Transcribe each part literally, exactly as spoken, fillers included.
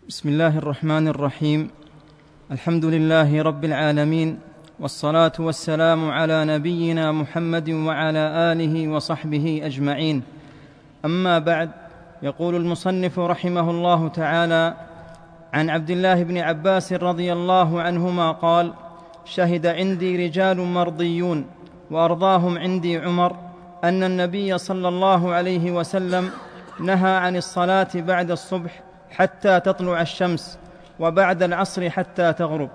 بسم الله الرحمن الرحيم. الحمد لله رب العالمين، والصلاة والسلام على نبينا محمد وعلى آله وصحبه أجمعين. أما بعد، يقول المصنف رحمه الله تعالى: عن عبد الله بن عباس رضي الله عنهما قال: شهد عندي رجال مرضيون وأرضاهم عندي عمر أن النبي صلى الله عليه وسلم نهى عن الصلاة بعد الصبح حتى تطلع الشمس، وبعد العصر حتى تغرب.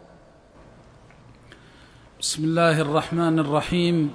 بسم الله الرحمن الرحيم.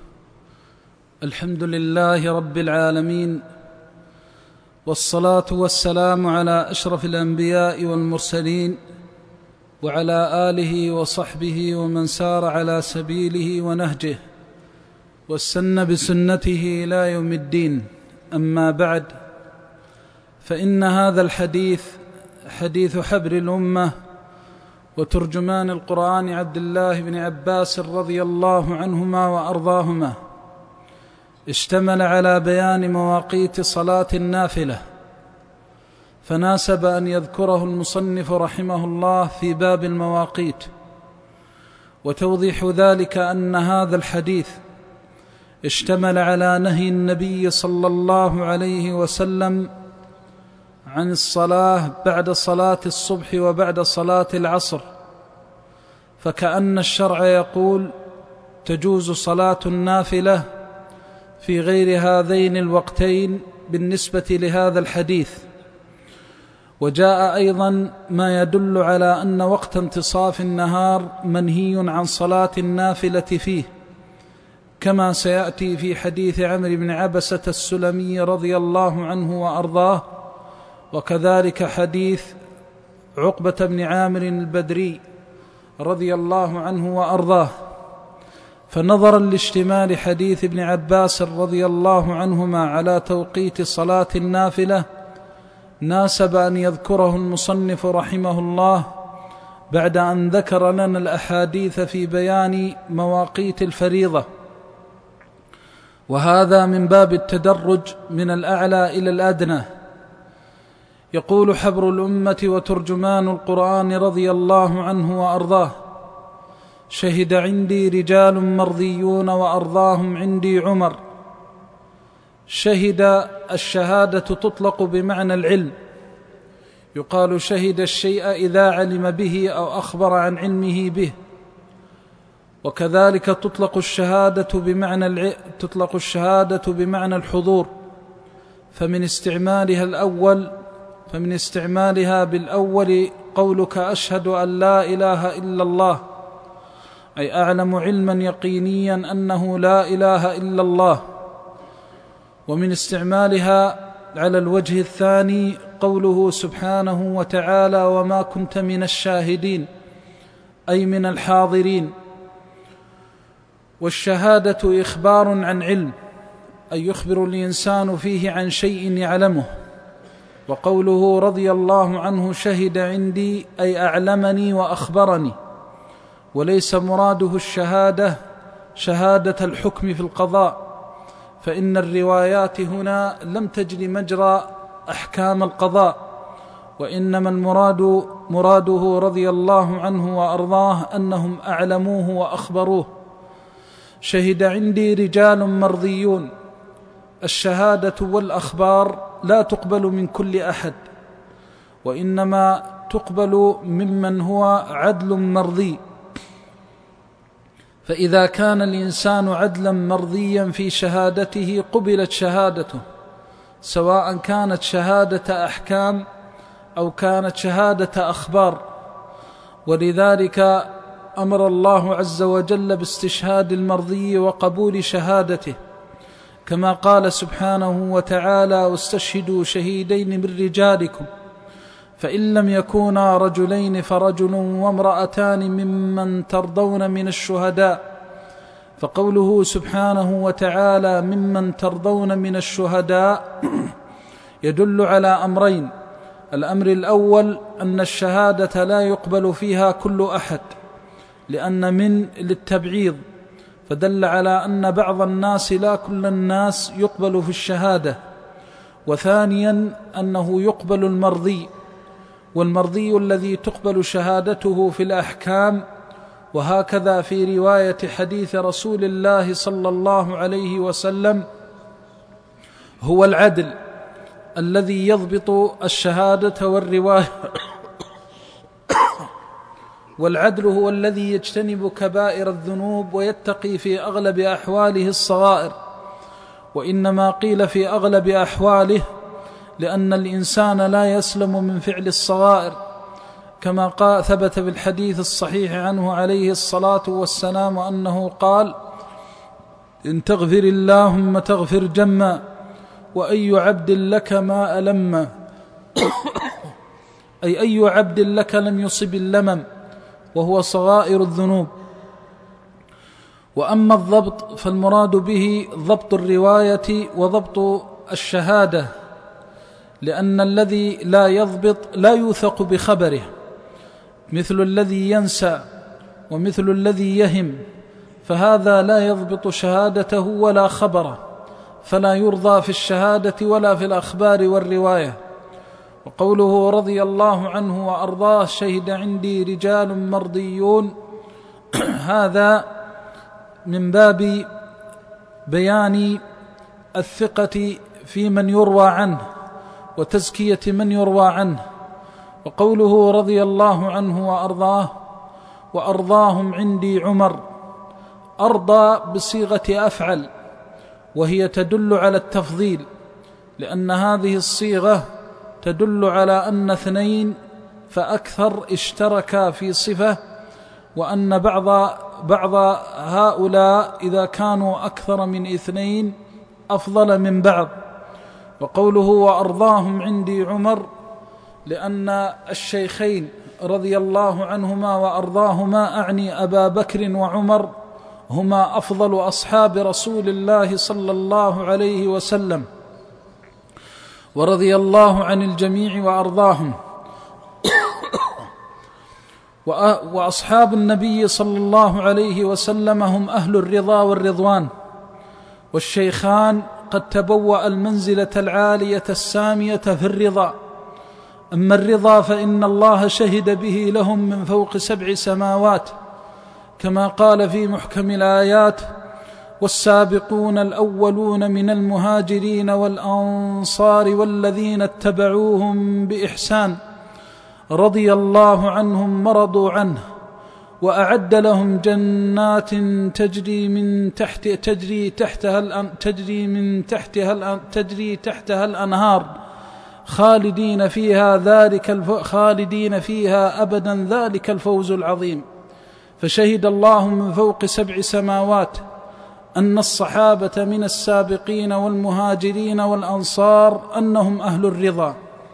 الحمد لله رب العالمين، والصلاة والسلام على أشرف الأنبياء والمرسلين، وعلى آله وصحبه ومن سار على سبيله ونهجه واستنى بسنته إلى يوم الدين. أما بعد، فإن هذا الحديث حديث حبر الأمة وترجمان القرآن عبد الله بن عباس رضي الله عنهما وأرضاهما، اشتمل على بيان مواقيت صلاة النافلة، فناسب أن يذكره المصنف رحمه الله في باب المواقيت. وتوضيح ذلك أن هذا الحديث اشتمل على نهي النبي صلى الله عليه وسلم عن الصلاة بعد صلاة الصبح وبعد صلاة العصر، فكأن الشرع يقول تجوز صلاة النافلة في غير هذين الوقتين بالنسبة لهذا الحديث. وجاء أيضا ما يدل على أن وقت انتصاف النهار منهي عن صلاة النافلة فيه، كما سيأتي في حديث عمرو بن عبسة السلمي رضي الله عنه وأرضاه، وكذلك حديث عقبة بن عامر البدري رضي الله عنه وأرضاه. فنظرا لاشتمال حديث ابن عباس رضي الله عنهما على توقيت صلاة النافلة، ناسب أن يذكره المصنف رحمه الله بعد أن ذكر لنا الأحاديث في بيان مواقيت الفريضة، وهذا من باب التدرج من الأعلى إلى الأدنى. يقول حبر الأمة وترجمان القرآن رضي الله عنه وأرضاه: شهد عندي رجال مرضيون وأرضاهم عندي عمر. شهد، الشهادة تطلق بمعنى العلم، يقال شهد الشيء إذا علم به أو أخبر عن علمه به. وكذلك تطلق الشهادة بمعنى الع... تطلق الشهادة بمعنى الحضور، فمن استعمالها الأول فمن استعمالها بالأول قولك أشهد أن لا إله إلا الله، أي أعلم علما يقينيا أنه لا إله إلا الله. ومن استعمالها على الوجه الثاني قوله سبحانه وتعالى: وما كنت من الشاهدين، أي من الحاضرين. والشهادة إخبار عن علم، أي يخبر الإنسان فيه عن شيء يعلمه. وقوله رضي الله عنه شهد عندي، أي أعلمني وأخبرني، وليس مراده الشهادة شهادة الحكم في القضاء، فإن الروايات هنا لم تجري مجرى أحكام القضاء، وإنما المراد مراده رضي الله عنه وأرضاه أنهم أعلموه وأخبروه. شهد عندي رجال مرضيون. الشهادة والأخبار لا تقبل من كل أحد، وإنما تقبل ممن هو عدل مرضي. فإذا كان الإنسان عدلا مرضيا في شهادته قبلت شهادته، سواء كانت شهادة أحكام أو كانت شهادة أخبار. ولذلك أمر الله عز وجل باستشهاد المرضي وقبول شهادته، كما قال سبحانه وتعالى: واستشهدوا شهيدين من رجالكم فإن لم يكونا رجلين فرجل وامرأتان ممن ترضون من الشهداء. فقوله سبحانه وتعالى ممن ترضون من الشهداء يدل على أمرين: الأمر الأول أن الشهادة لا يقبل فيها كل أحد، لأن من للتبعيض، فدل على أن بعض الناس لا كل الناس يقبل في الشهادة. وثانيا أنه يقبل المرضي، والمرضي الذي تقبل شهادته في الأحكام. وهكذا في رواية حديث رسول الله صلى الله عليه وسلم هو العدل الذي يضبط الشهادة والرواية والعدل هو الذي يجتنب كبائر الذنوب ويتقي في أغلب أحواله الصغائر. وإنما قيل في أغلب أحواله لأن الإنسان لا يسلم من فعل الصغائر، كما قال ثبت في الحديث الصحيح عنه عليه الصلاة والسلام أنه قال: إن تغفر اللهم تغفر جما، وأي عبد لك ما ألم أي أي عبد لك لم يصب اللمم، وهو صغائر الذنوب. وأما الضبط فالمراد به ضبط الرواية وضبط الشهادة، لأن الذي لا يضبط لا يوثق بخبره، مثل الذي ينسى ومثل الذي يهم، فهذا لا يضبط شهادته ولا خبره، فلا يرضى في الشهادة ولا في الأخبار والرواية. وقوله رضي الله عنه وأرضاه: شهد عندي رجال مرضيون، هذا من باب بيان الثقة في من يروى عنه وتزكية من يروى عنه. وقوله رضي الله عنه وأرضاه وأرضاهم عندي عمر، أرضى بصيغة أفعل، وهي تدل على التفضيل، لأن هذه الصيغة تدل على أن اثنين فأكثر اشتركا في صفة، وأن بعض بعض هؤلاء إذا كانوا أكثر من اثنين أفضل من بعض. وقوله وأرضاهم عندي عمر، لأن الشيخين رضي الله عنهما وأرضاهما أعني أبا بكر وعمر هما أفضل أصحاب رسول الله صلى الله عليه وسلم، ورضي الله عن الجميع وأرضاهم. وأصحاب النبي صلى الله عليه وسلم هم أهل الرضا والرضوان، والشيخان قد تبوأ المنزلة العالية السامية في الرضا. أما الرضا فإن الله شهد به لهم من فوق سبع سماوات، كما قال في محكم الآيات: والسابقون الأولون من المهاجرين والأنصار والذين اتبعوهم بإحسان رضي الله عنهم ورضوا عنه، وأعد لهم جنات تجري من تحت تجري تحتها تجري من تحتها تجري تحتها الأنهار خالدين فيها ذلك الف... خالدين فيها أبدا ذلك الفوز العظيم. فشهد الله من فوق سبع سماوات أن الصحابة من السابقين والمهاجرين والأنصار أنهم أهل الرضا،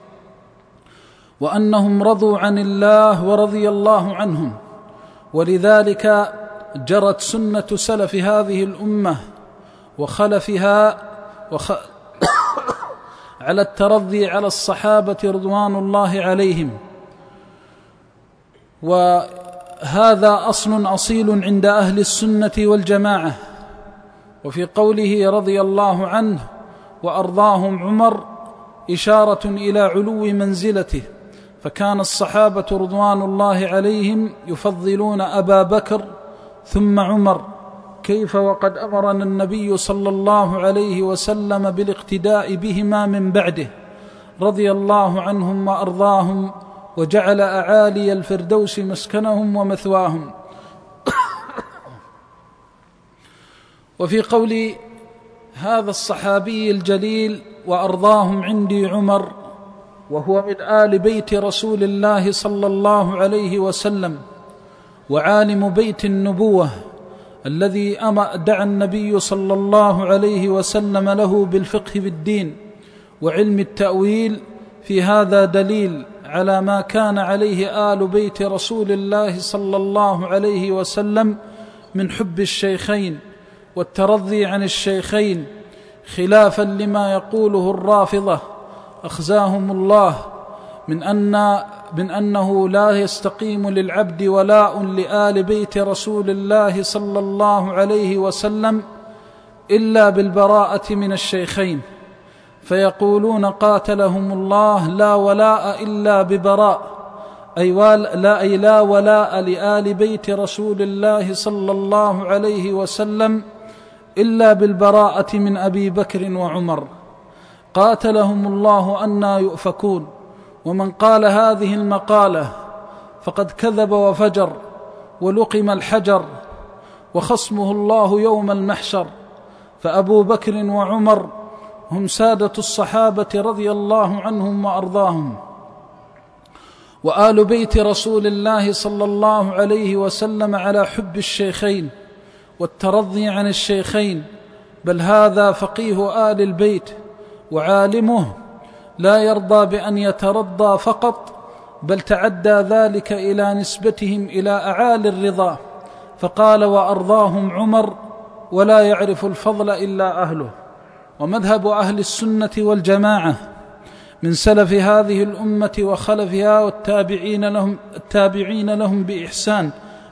وأنهم رضوا عن الله ورضي الله عنهم. ولذلك جرت سنة سلف هذه الأمة وخلفها وخ... على الترضي على الصحابة رضوان الله عليهم. وهذا أصل أصيل عند أهل السنة والجماعة. وفي قوله رضي الله عنه وأرضاهم عمر إشارة إلى علو منزلته، فكان الصحابة رضوان الله عليهم يفضلون أبا بكر ثم عمر، كيف وقد أمرنا النبي صلى الله عليه وسلم بالاقتداء بهما من بعده رضي الله عنهم وأرضاهم، وجعل أعالي الفردوس مسكنهم ومثواهم. وفي قول هذا الصحابي الجليل وأرضاهم عندي عمر، وهو من آل بيت رسول الله صلى الله عليه وسلم وعالم بيت النبوة الذي دعا النبي صلى الله عليه وسلم له بالفقه بالدين وعلم التأويل، في هذا دليل على ما كان عليه آل بيت رسول الله صلى الله عليه وسلم من حب الشيخين والترضي عن الشيخين، خلافا لما يقوله الرافضة أخزاهم الله من أن من أنه لا يستقيم للعبد ولاء لآل بيت رسول الله صلى الله عليه وسلم إلا بالبراءة من الشيخين. فيقولون قاتلهم الله لا ولاء إلا ببراء، أي لا, أي لا ولاء لآل بيت رسول الله صلى الله عليه وسلم إلا بالبراءة من أبي بكر وعمر. قاتلهم الله أنى يؤفكون. ومن قال هذه المقالة فقد كذب وفجر ولقم الحجر، وخصمه الله يوم المحشر. فأبو بكر وعمر هم سادة الصحابة رضي الله عنهم وأرضاهم، وآل بيت رسول الله صلى الله عليه وسلم على حب الشيخين والترضي عن الشيخين، بل هذا فقيه آل البيت وعالمه لا يرضى بأن يترضى فقط، بل تعدى ذلك إلى نسبتهم إلى أعالي الرضا، فقال وأرضاهم عمر ولا يعرف الفضل إلا أهله. ومذهب أهل السنة والجماعة من سلف هذه الأمة وخلفها والتابعين لهم, التابعين لهم بإحسان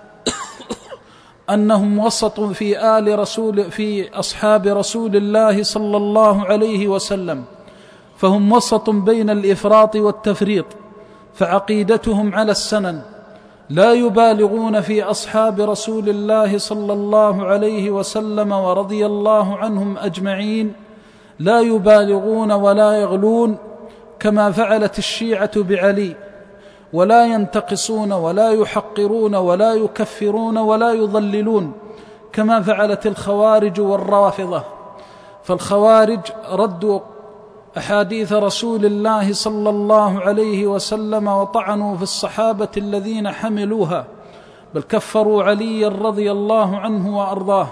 أنهم وسط في آل رسول في أصحاب رسول الله صلى الله عليه وسلم، فهم وسط بين الإفراط والتفريط، فعقيدتهم على السنن، لا يبالغون في أصحاب رسول الله صلى الله عليه وسلم ورضي الله عنهم أجمعين، لا يبالغون ولا يغلون كما فعلت الشيعة بعلي، ولا ينتقصون ولا يحقرون ولا يكفرون ولا يضللون كما فعلت الخوارج والرافضة. فالخوارج ردوا أحاديث رسول الله صلى الله عليه وسلم وطعنوا في الصحابة الذين حملوها، بل كفروا علي رضي الله عنه وأرضاه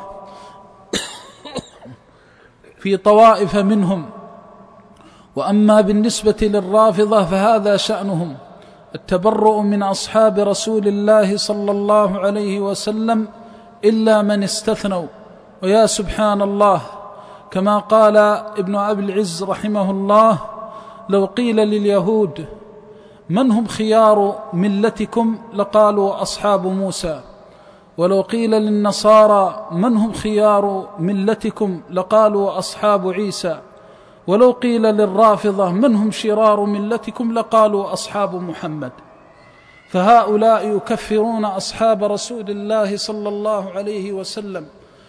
في طوائف منهم. وأما بالنسبة للرافضة فهذا شأنهم التبرؤ من أصحاب رسول الله صلى الله عليه وسلم إلا من استثنوا. ويا سبحان الله، كما قال ابن أبي العز رحمه الله: لو قيل لليهود من هم خيار ملتكم لقالوا أصحاب موسى، ولو قيل للنصارى من هم خيار ملتكم لقالوا أصحاب عيسى، ولو قيل للرافضة من هم شرار ملتكم لقالوا أصحاب محمد. فهؤلاء يكفرون أصحاب رسول الله صلى الله عليه وسلم.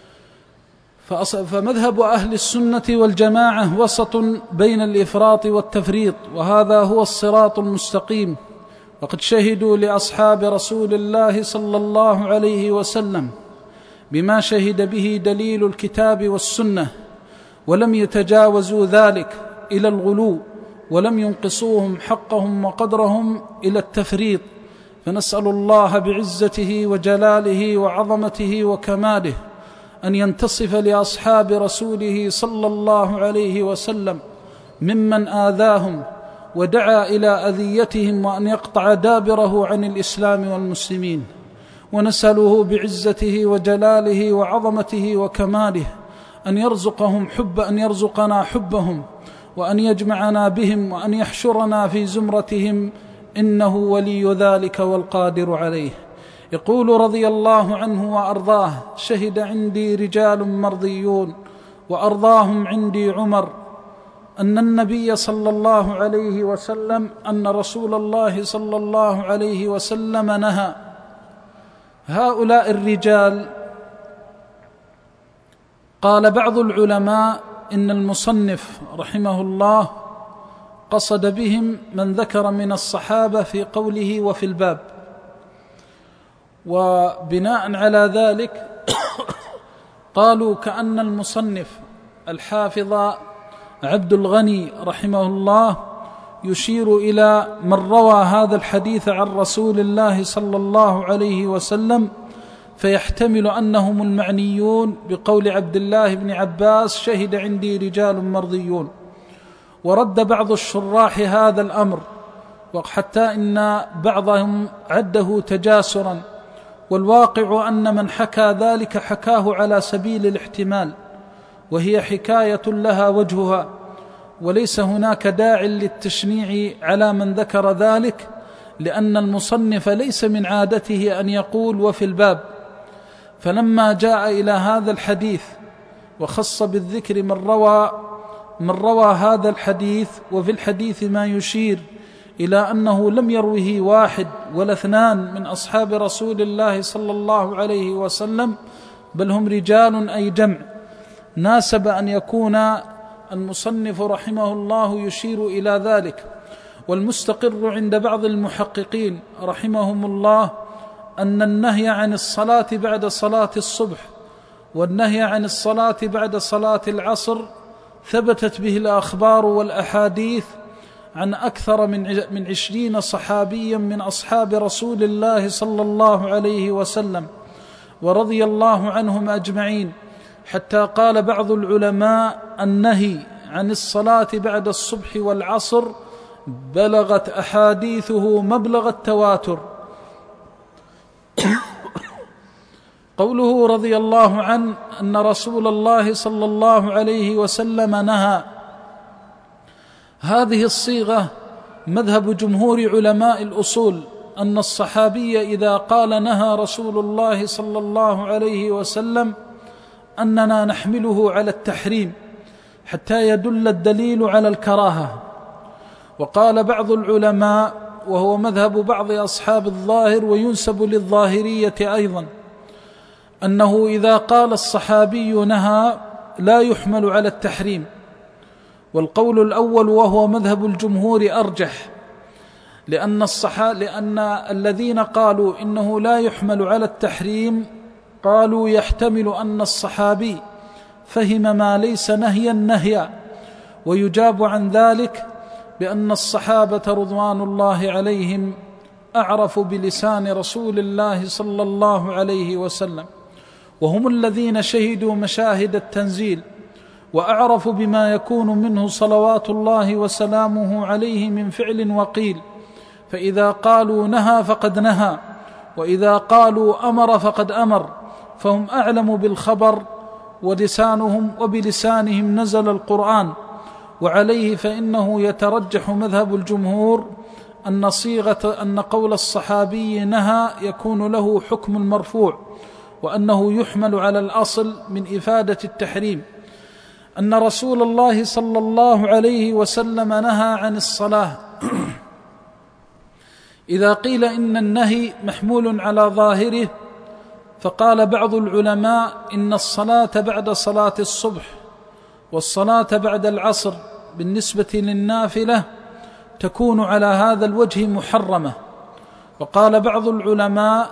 فمذهب أهل السنة والجماعة وسط بين الإفراط والتفريط، وهذا هو الصراط المستقيم. وقد شهدوا لأصحاب رسول الله صلى الله عليه وسلم بما شهد به دليل الكتاب والسنة، ولم يتجاوزوا ذلك إلى الغلو، ولم ينقصوهم حقهم وقدرهم إلى التفريط. فنسأل الله بعزته وجلاله وعظمته وكماله أن ينتصف لأصحاب رسوله صلى الله عليه وسلم ممن آذاهم ودعا إلى أذيتهم، وأن يقطع دابره عن الإسلام والمسلمين. ونسأله بعزته وجلاله وعظمته وكماله أن يرزقهم حب أن يرزقنا حبهم، وأن يجمعنا بهم، وأن يحشرنا في زمرتهم، إنه ولي ذلك والقادر عليه. يقول رضي الله عنه وأرضاه: شهد عندي رجال مرضيون وأرضاهم عندي عمر أن النبي صلى الله عليه وسلم أن رسول الله صلى الله عليه وسلم نهى. هؤلاء الرجال قال بعض العلماء إن المصنف رحمه الله قصد بهم من ذكر من الصحابة في قوله وفي الباب، وبناء على ذلك قالوا كأن المصنف الحافظ عبد الغني رحمه الله يشير إلى من روى هذا الحديث عن رسول الله صلى الله عليه وسلم، فيحتمل أنهم المعنيون بقول عبد الله بن عباس: شهد عندي رجال مرضيون. ورد بعض الشراح هذا الأمر، وحتى إن بعضهم عده تجاسرا، والواقع أن من حكى ذلك حكاه على سبيل الاحتمال، وهي حكاية لها وجهها، وليس هناك داع للتشنيع على من ذكر ذلك، لأن المصنف ليس من عادته أن يقول وفي الباب. فلما جاء إلى هذا الحديث وخص بالذكر من روى من روى هذا الحديث، وفي الحديث ما يشير إلى أنه لم يروه واحد ولا اثنان من أصحاب رسول الله صلى الله عليه وسلم، بل هم رجال أي جمع، ناسب أن يكون المصنف رحمه الله يشير إلى ذلك. والمستقر عند بعض المحققين رحمهم الله أن النهي عن الصلاة بعد صلاة الصبح والنهي عن الصلاة بعد صلاة العصر ثبتت به الأخبار والأحاديث عن أكثر من عشرين صحابيا من أصحاب رسول الله صلى الله عليه وسلم ورضي الله عنهم أجمعين، حتى قال بعض العلماء النهي عن الصلاة بعد الصبح والعصر بلغت أحاديثه مبلغ التواتر. قوله رضي الله عنه أن رسول الله صلى الله عليه وسلم نهى، هذه الصيغة مذهب جمهور علماء الأصول، أن الصحابي إذا قال نهى رسول الله صلى الله عليه وسلم أننا نحمله على التحريم حتى يدل الدليل على الكراهة. وقال بعض العلماء، وهو مذهب بعض أصحاب الظاهر وينسب للظاهرية أيضا، أنه إذا قال الصحابي نهى لا يحمل على التحريم. والقول الأول وهو مذهب الجمهور أرجح، لأن, الصحا... لأن الذين قالوا إنه لا يحمل على التحريم قالوا يحتمل أن الصحابي فهم ما ليس نهيا نهيا، ويجاب عن ذلك بأن الصحابة رضوان الله عليهم أعرف بلسان رسول الله صلى الله عليه وسلم، وهم الذين شهدوا مشاهد التنزيل وأعرف بما يكون منه صلوات الله وسلامه عليه من فعل وقيل، فإذا قالوا نهى فقد نهى، وإذا قالوا أمر فقد أمر، فهم أعلم بالخبر ولسانهم وبلسانهم نزل القرآن. وعليه فإنه يترجح مذهب الجمهور أن صيغة أن قول الصحابي نهى يكون له حكم المرفوع، وأنه يحمل على الأصل من إفادة التحريم، أن رسول الله صلى الله عليه وسلم نهى عن الصلاة. إذا قيل إن النهي محمول على ظاهره، فقال بعض العلماء إن الصلاة بعد صلاة الصبح والصلاة بعد العصر بالنسبة للنافلة تكون على هذا الوجه محرمة. وقال بعض العلماء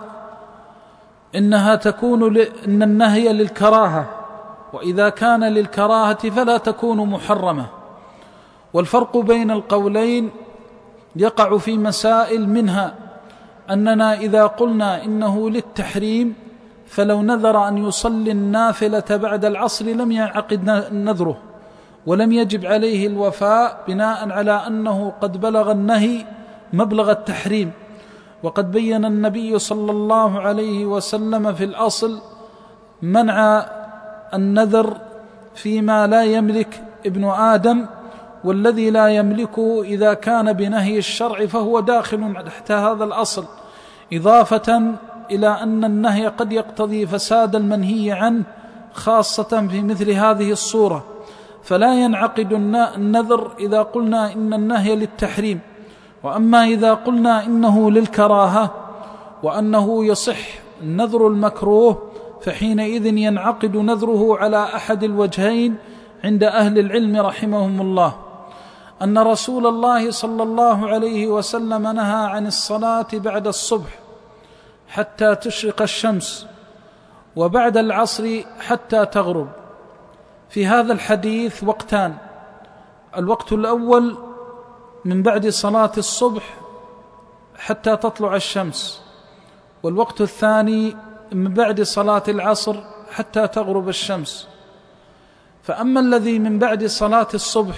إنها تكون ل... إن النهي للكراهة، وإذا كان للكراهة فلا تكون محرمة. والفرق بين القولين يقع في مسائل، منها أننا إذا قلنا إنه للتحريم فلو نذر أن يصلي النافلة بعد العصر لم ينعقد نذره ولم يجب عليه الوفاء، بناء على أنه قد بلغ النهي مبلغ التحريم. وقد بين النبي صلى الله عليه وسلم في الأصل منع النذر فيما لا يملك ابن آدم، والذي لا يملكه إذا كان بنهي الشرع فهو داخل تحت هذا الأصل، إضافة إلى أن النهي قد يقتضي فساد المنهي عنه، خاصة في مثل هذه الصورة، فلا ينعقد النذر إذا قلنا إن النهي للتحريم. وأما إذا قلنا إنه للكراهة وأنه يصح نذر المكروه، فحينئذ ينعقد نذره على أحد الوجهين عند أهل العلم رحمهم الله، أن رسول الله صلى الله عليه وسلم نهى عن الصلاة بعد الصبح حتى تشرق الشمس، وبعد العصر حتى تغرب. في هذا الحديث وقتان: الوقت الأول من بعد صلاة الصبح حتى تطلع الشمس، والوقت الثاني من بعد صلاة العصر حتى تغرب الشمس. فأما الذي من بعد صلاة الصبح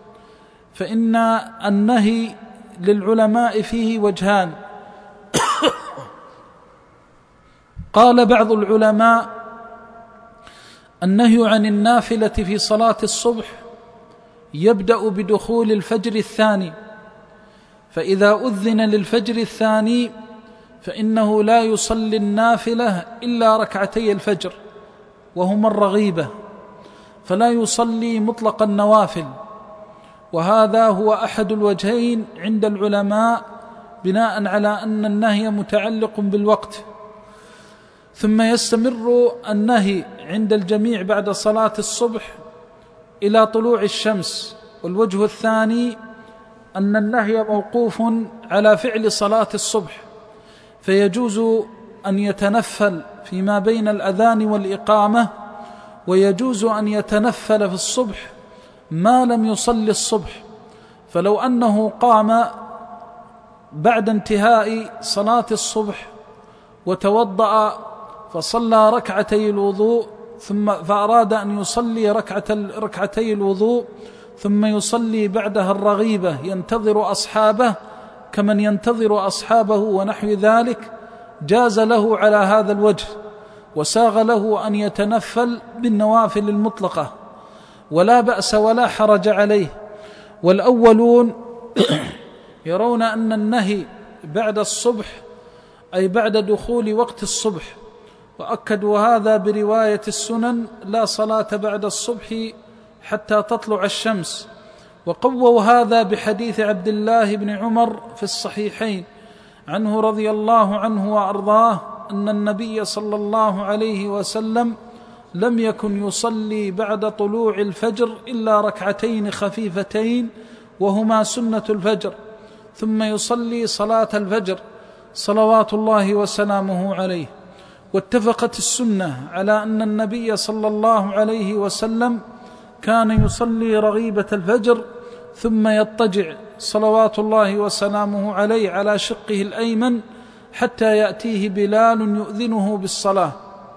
فإن النهي للعلماء فيه وجهان. قال بعض العلماء النهي عن النافلة في صلاة الصبح يبدأ بدخول الفجر الثاني، فإذا أذن للفجر الثاني فإنه لا يصلي النافلة إلا ركعتي الفجر وهما الرغيبة، فلا يصلي مطلق النوافل، وهذا هو أحد الوجهين عند العلماء بناء على أن النهي متعلق بالوقت. ثم يستمر النهي عند الجميع بعد صلاة الصبح إلى طلوع الشمس. والوجه الثاني أن النهي موقوف على فعل صلاة الصبح، فيجوز أن يتنفل فيما بين الأذان والإقامة، ويجوز أن يتنفل في الصبح ما لم يصلي الصبح. فلو أنه قام بعد انتهاء صلاة الصبح وتوضأ فصلى ركعتي الوضوء ثم فأراد أن يصلي ركعة ركعتي الوضوء ثم يصلي بعدها الرغيبة ينتظر أصحابه كمن ينتظر أصحابه ونحو ذلك، جاز له على هذا الوجه، وساغ له أن يتنفل بالنوافل المطلقة، ولا بأس ولا حرج عليه. والأولون يرون أن النهي بعد الصبح أي بعد دخول وقت الصبح، وأكدوا هذا برواية السنن: لا صلاة بعد الصبح حتى تطلع الشمس. وقووا هذا بحديث عبد الله بن عمر في الصحيحين عنه رضي الله عنه وأرضاه أن النبي صلى الله عليه وسلم لم يكن يصلي بعد طلوع الفجر إلا ركعتين خفيفتين وهما سنة الفجر، ثم يصلي صلاة الفجر صلوات الله وسلامه عليه. واتفقت السنة على أن النبي صلى الله عليه وسلم كان يصلي رغيبة الفجر ثم يضطجع صلوات الله وسلامه عليه على شقه الأيمن حتى يأتيه بلال يؤذنه بالصلاة.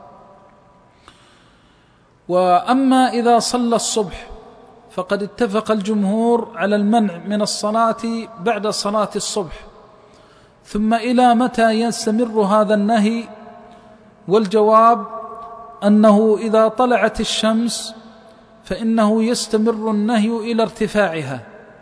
وأما إذا صلى الصبح فقد اتفق الجمهور على المنع من الصلاة بعد صلاة الصبح. ثم إلى متى يستمر هذا النهي؟ والجواب أنه إذا طلعت الشمس فإنه يستمر النهي إلى ارتفاعها.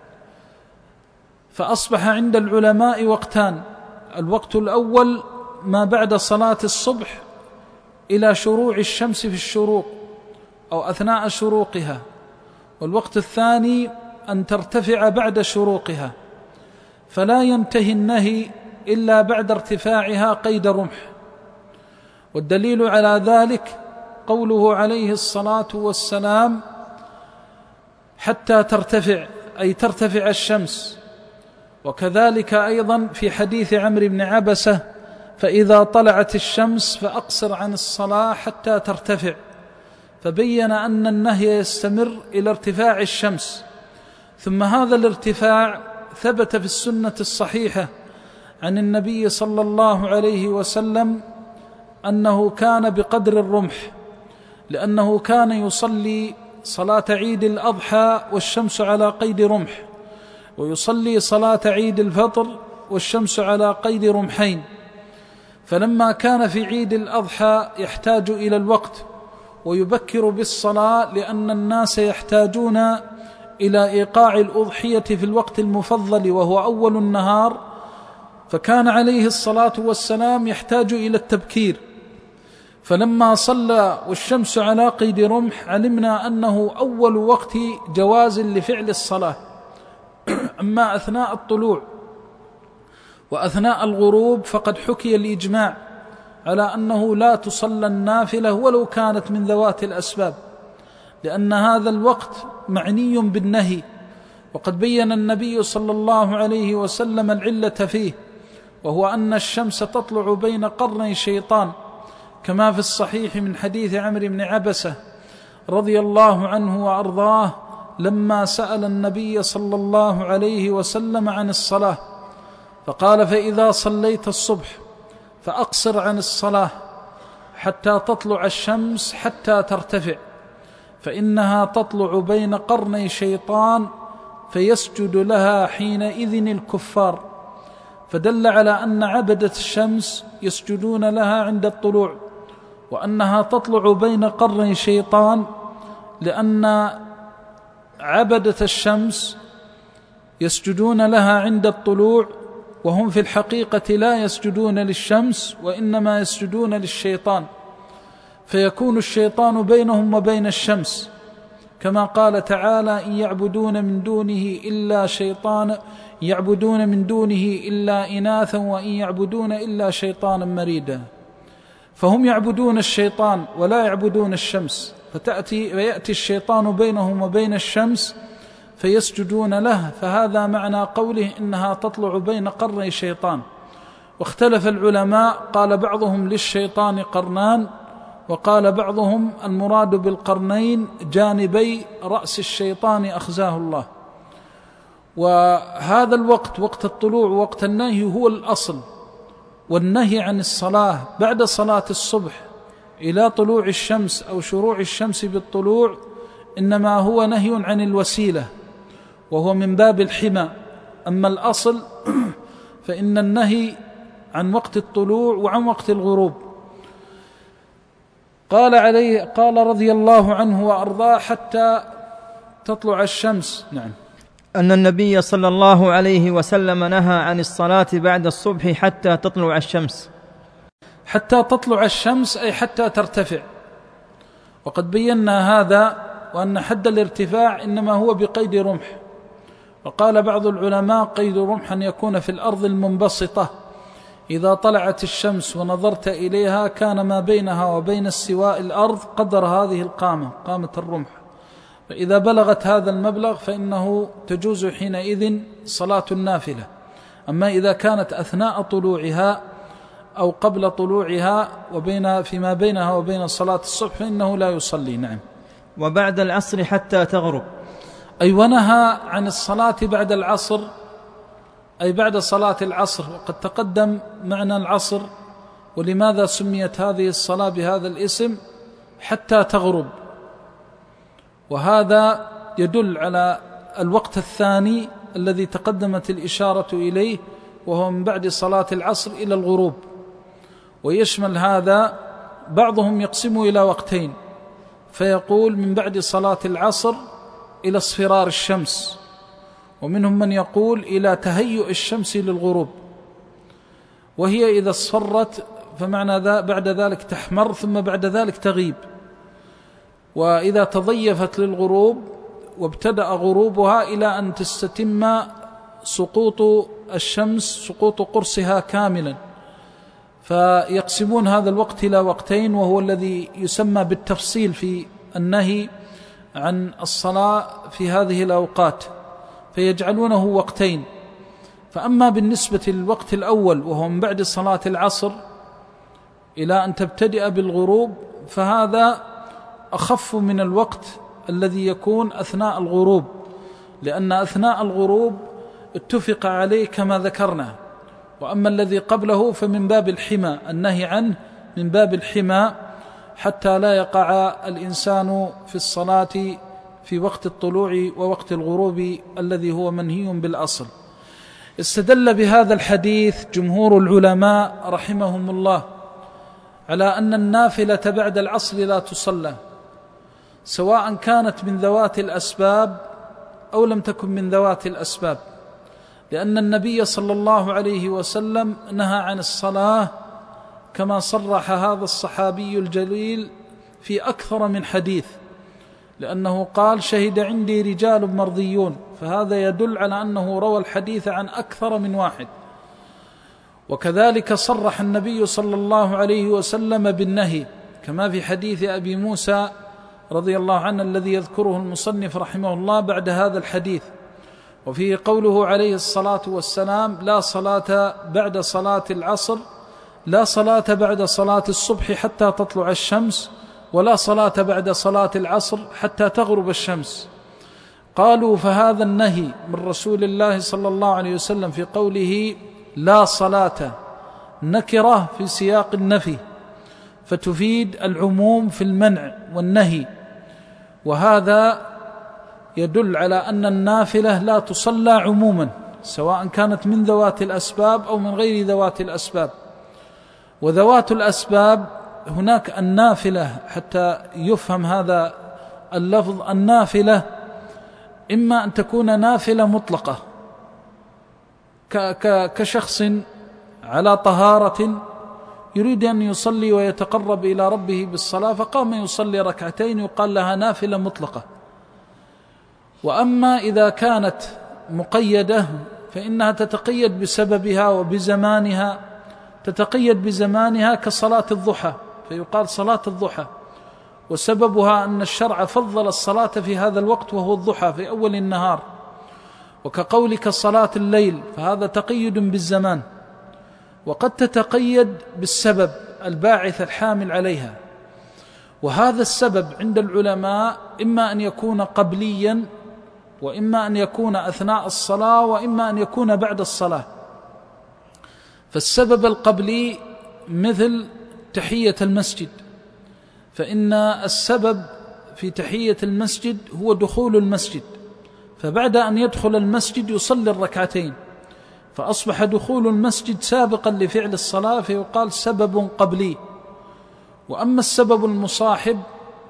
فأصبح عند العلماء وقتان: الوقت الأول ما بعد صلاة الصبح إلى شروع الشمس في الشروق أو أثناء شروقها، والوقت الثاني أن ترتفع بعد شروقها، فلا ينتهي النهي إلا بعد ارتفاعها قيد رمح. والدليل على ذلك قوله عليه الصلاة والسلام: حتى ترتفع، أي ترتفع الشمس. وكذلك أيضا في حديث عمرو بن عبسة: فإذا طلعت الشمس فأقصر عن الصلاة حتى ترتفع. فبين أن النهي يستمر إلى ارتفاع الشمس. ثم هذا الارتفاع ثبت في السنة الصحيحة عن النبي صلى الله عليه وسلم أنه كان بقدر الرمح، لأنه كان يصلي صلاة عيد الأضحى والشمس على قيد رمح، ويصلي صلاة عيد الفطر والشمس على قيد رمحين. فلما كان في عيد الأضحى يحتاج إلى الوقت ويبكر بالصلاة، لأن الناس يحتاجون إلى إيقاع الأضحية في الوقت المفضل وهو أول النهار، فكان عليه الصلاة والسلام يحتاج إلى التبكير. فلما صلى والشمس على قيد رمح علمنا أنه أول وقت جواز لفعل الصلاة. أما أثناء الطلوع وأثناء الغروب فقد حكي الإجماع على أنه لا تصلى النافلة ولو كانت من ذوات الأسباب، لأن هذا الوقت معني بالنهي، وقد بين النبي صلى الله عليه وسلم العلة فيه، وهو أن الشمس تطلع بين قرني شيطان، كما في الصحيح من حديث عمرو بن عبسة رضي الله عنه وأرضاه لما سأل النبي صلى الله عليه وسلم عن الصلاة فقال: فإذا صليت الصبح فأقصر عن الصلاة حتى تطلع الشمس حتى ترتفع، فإنها تطلع بين قرني شيطان فيسجد لها حينئذ الكفار. فدل على أن عبدة الشمس يسجدون لها عند الطلوع، وأنها تطلع بين قرني شيطان، لأن عبدة الشمس يسجدون لها عند الطلوع، وهم في الحقيقة لا يسجدون للشمس وإنما يسجدون للشيطان، فيكون الشيطان بينهم وبين الشمس. كما قال تعالى: إن يعبدون من دونه إلا شيطان يعبدون من دونه إلا إناثا وإن يعبدون إلا شيطانا مريدا. فهم يعبدون الشيطان ولا يعبدون الشمس، فتأتي ويأتي الشيطان بينهم وبين الشمس فيسجدون له، فهذا معنى قوله إنها تطلع بين قرني شيطان. واختلف العلماء، قال بعضهم للشيطان قرنان، وقال بعضهم المراد بالقرنين جانبي رأس الشيطان أخزاه الله. وهذا الوقت، وقت الطلوع ووقت النهي، هو الأصل. والنهي عن الصلاة بعد صلاة الصبح إلى طلوع الشمس أو شروع الشمس بالطلوع إنما هو نهي عن الوسيلة، وهو من باب الحمى. أما الأصل فإن النهي عن وقت الطلوع وعن وقت الغروب. قال عليه قال رضي الله عنه وأرضاه: حتى تطلع الشمس. نعم. أن النبي صلى الله عليه وسلم نهى عن الصلاة بعد الصبح حتى تطلع الشمس. حتى تطلع الشمس أي حتى ترتفع، وقد بينا هذا، وأن حد الارتفاع إنما هو بقيد رمح. وقال بعض العلماء: قيد رمح أن يكون في الأرض المنبسطة، إذا طلعت الشمس ونظرت إليها كان ما بينها وبين استواء الأرض قدر هذه القامة، قامة الرمح. فإذا بلغت هذا المبلغ فإنه تجوز حينئذ صلاة النافلة. أما إذا كانت أثناء طلوعها أو قبل طلوعها وبين فيما بينها وبين صلاة الصبح فإنه لا يصلي. نعم. وبعد العصر حتى تغرب. أي ونهى عن الصلاة بعد العصر، أي بعد صلاة العصر. وقد تقدم معنى العصر، ولماذا سميت هذه الصلاة بهذا الاسم؟ حتى تغرب. وهذا يدل على الوقت الثاني الذي تقدمت الإشارة إليه، وهو من بعد صلاة العصر إلى الغروب. ويشمل هذا، بعضهم يقسم إلى وقتين، فيقول من بعد صلاة العصر إلى اصفرار الشمس، ومنهم من يقول إلى تهيؤ الشمس للغروب، وهي إذا اصفرت فمعنى ذا بعد ذلك تحمر ثم بعد ذلك تغيب. وإذا تضيفت للغروب وابتدأ غروبها إلى أن تستتم سقوط الشمس، سقوط قرصها كاملا. فيقسمون هذا الوقت إلى وقتين، وهو الذي يسمى بالتفصيل في النهي عن الصلاة في هذه الأوقات، فيجعلونه وقتين. فأما بالنسبة للوقت الأول وهو من بعد صلاة العصر إلى أن تبتدئ بالغروب، فهذا أخف من الوقت الذي يكون أثناء الغروب، لأن أثناء الغروب اتفق عليه كما ذكرنا. وأما الذي قبله فمن باب الحمى، النهي عنه من باب الحمى، حتى لا يقع الإنسان في الصلاة في وقت الطلوع ووقت الغروب الذي هو منهي بالأصل. استدل بهذا الحديث جمهور العلماء رحمهم الله على أن النافلة بعد العصر لا تصلى، سواء كانت من ذوات الأسباب أو لم تكن من ذوات الأسباب، لأن النبي صلى الله عليه وسلم نهى عن الصلاة كما صرح هذا الصحابي الجليل في أكثر من حديث، لأنه قال: شهد عندي رجال مرضيون، فهذا يدل على أنه روى الحديث عن أكثر من واحد. وكذلك صرح النبي صلى الله عليه وسلم بالنهي، كما في حديث أبي موسى رضي الله عنه الذي يذكره المصنف رحمه الله بعد هذا الحديث، وفيه قوله عليه الصلاة والسلام: لا صلاة بعد صلاة العصر، لا صلاة بعد صلاة الصبح حتى تطلع الشمس، ولا صلاة بعد صلاة العصر حتى تغرب الشمس. قالوا: فهذا النهي من رسول الله صلى الله عليه وسلم في قوله لا صلاة نكرة في سياق النفي، فتفيد العموم في المنع والنهي، وهذا يدل على أن النافلة لا تصلى عموما، سواء كانت من ذوات الأسباب أو من غير ذوات الأسباب. وذوات الأسباب هناك النافلة، حتى يفهم هذا اللفظ، النافلة إما أن تكون نافلة مطلقة كشخص على طهارة يريد أن يصلي ويتقرب إلى ربه بالصلاة، فقام يصلي ركعتين، يقال لها نافلة مطلقة. وأما إذا كانت مقيدة فإنها تتقيد بسببها وبزمانها، تتقيد بزمانها كصلاة الضحى، فيقال صلاة الضحى، وسببها أن الشرع فضل الصلاة في هذا الوقت وهو الضحى في أول النهار، وكقولك صلاة الليل فهذا تقيد بالزمان. وقد تتقيد بالسبب الباعث الحامل عليها، وهذا السبب عند العلماء إما أن يكون قبليا، وإما أن يكون أثناء الصلاة، وإما أن يكون بعد الصلاة. فالسبب القبلي مثل تحية المسجد، فإن السبب في تحية المسجد هو دخول المسجد، فبعد أن يدخل المسجد يصلي الركعتين، فأصبح دخول المسجد سابقا لفعل الصلاة، فيقال سبب قبلي. وأما السبب المصاحب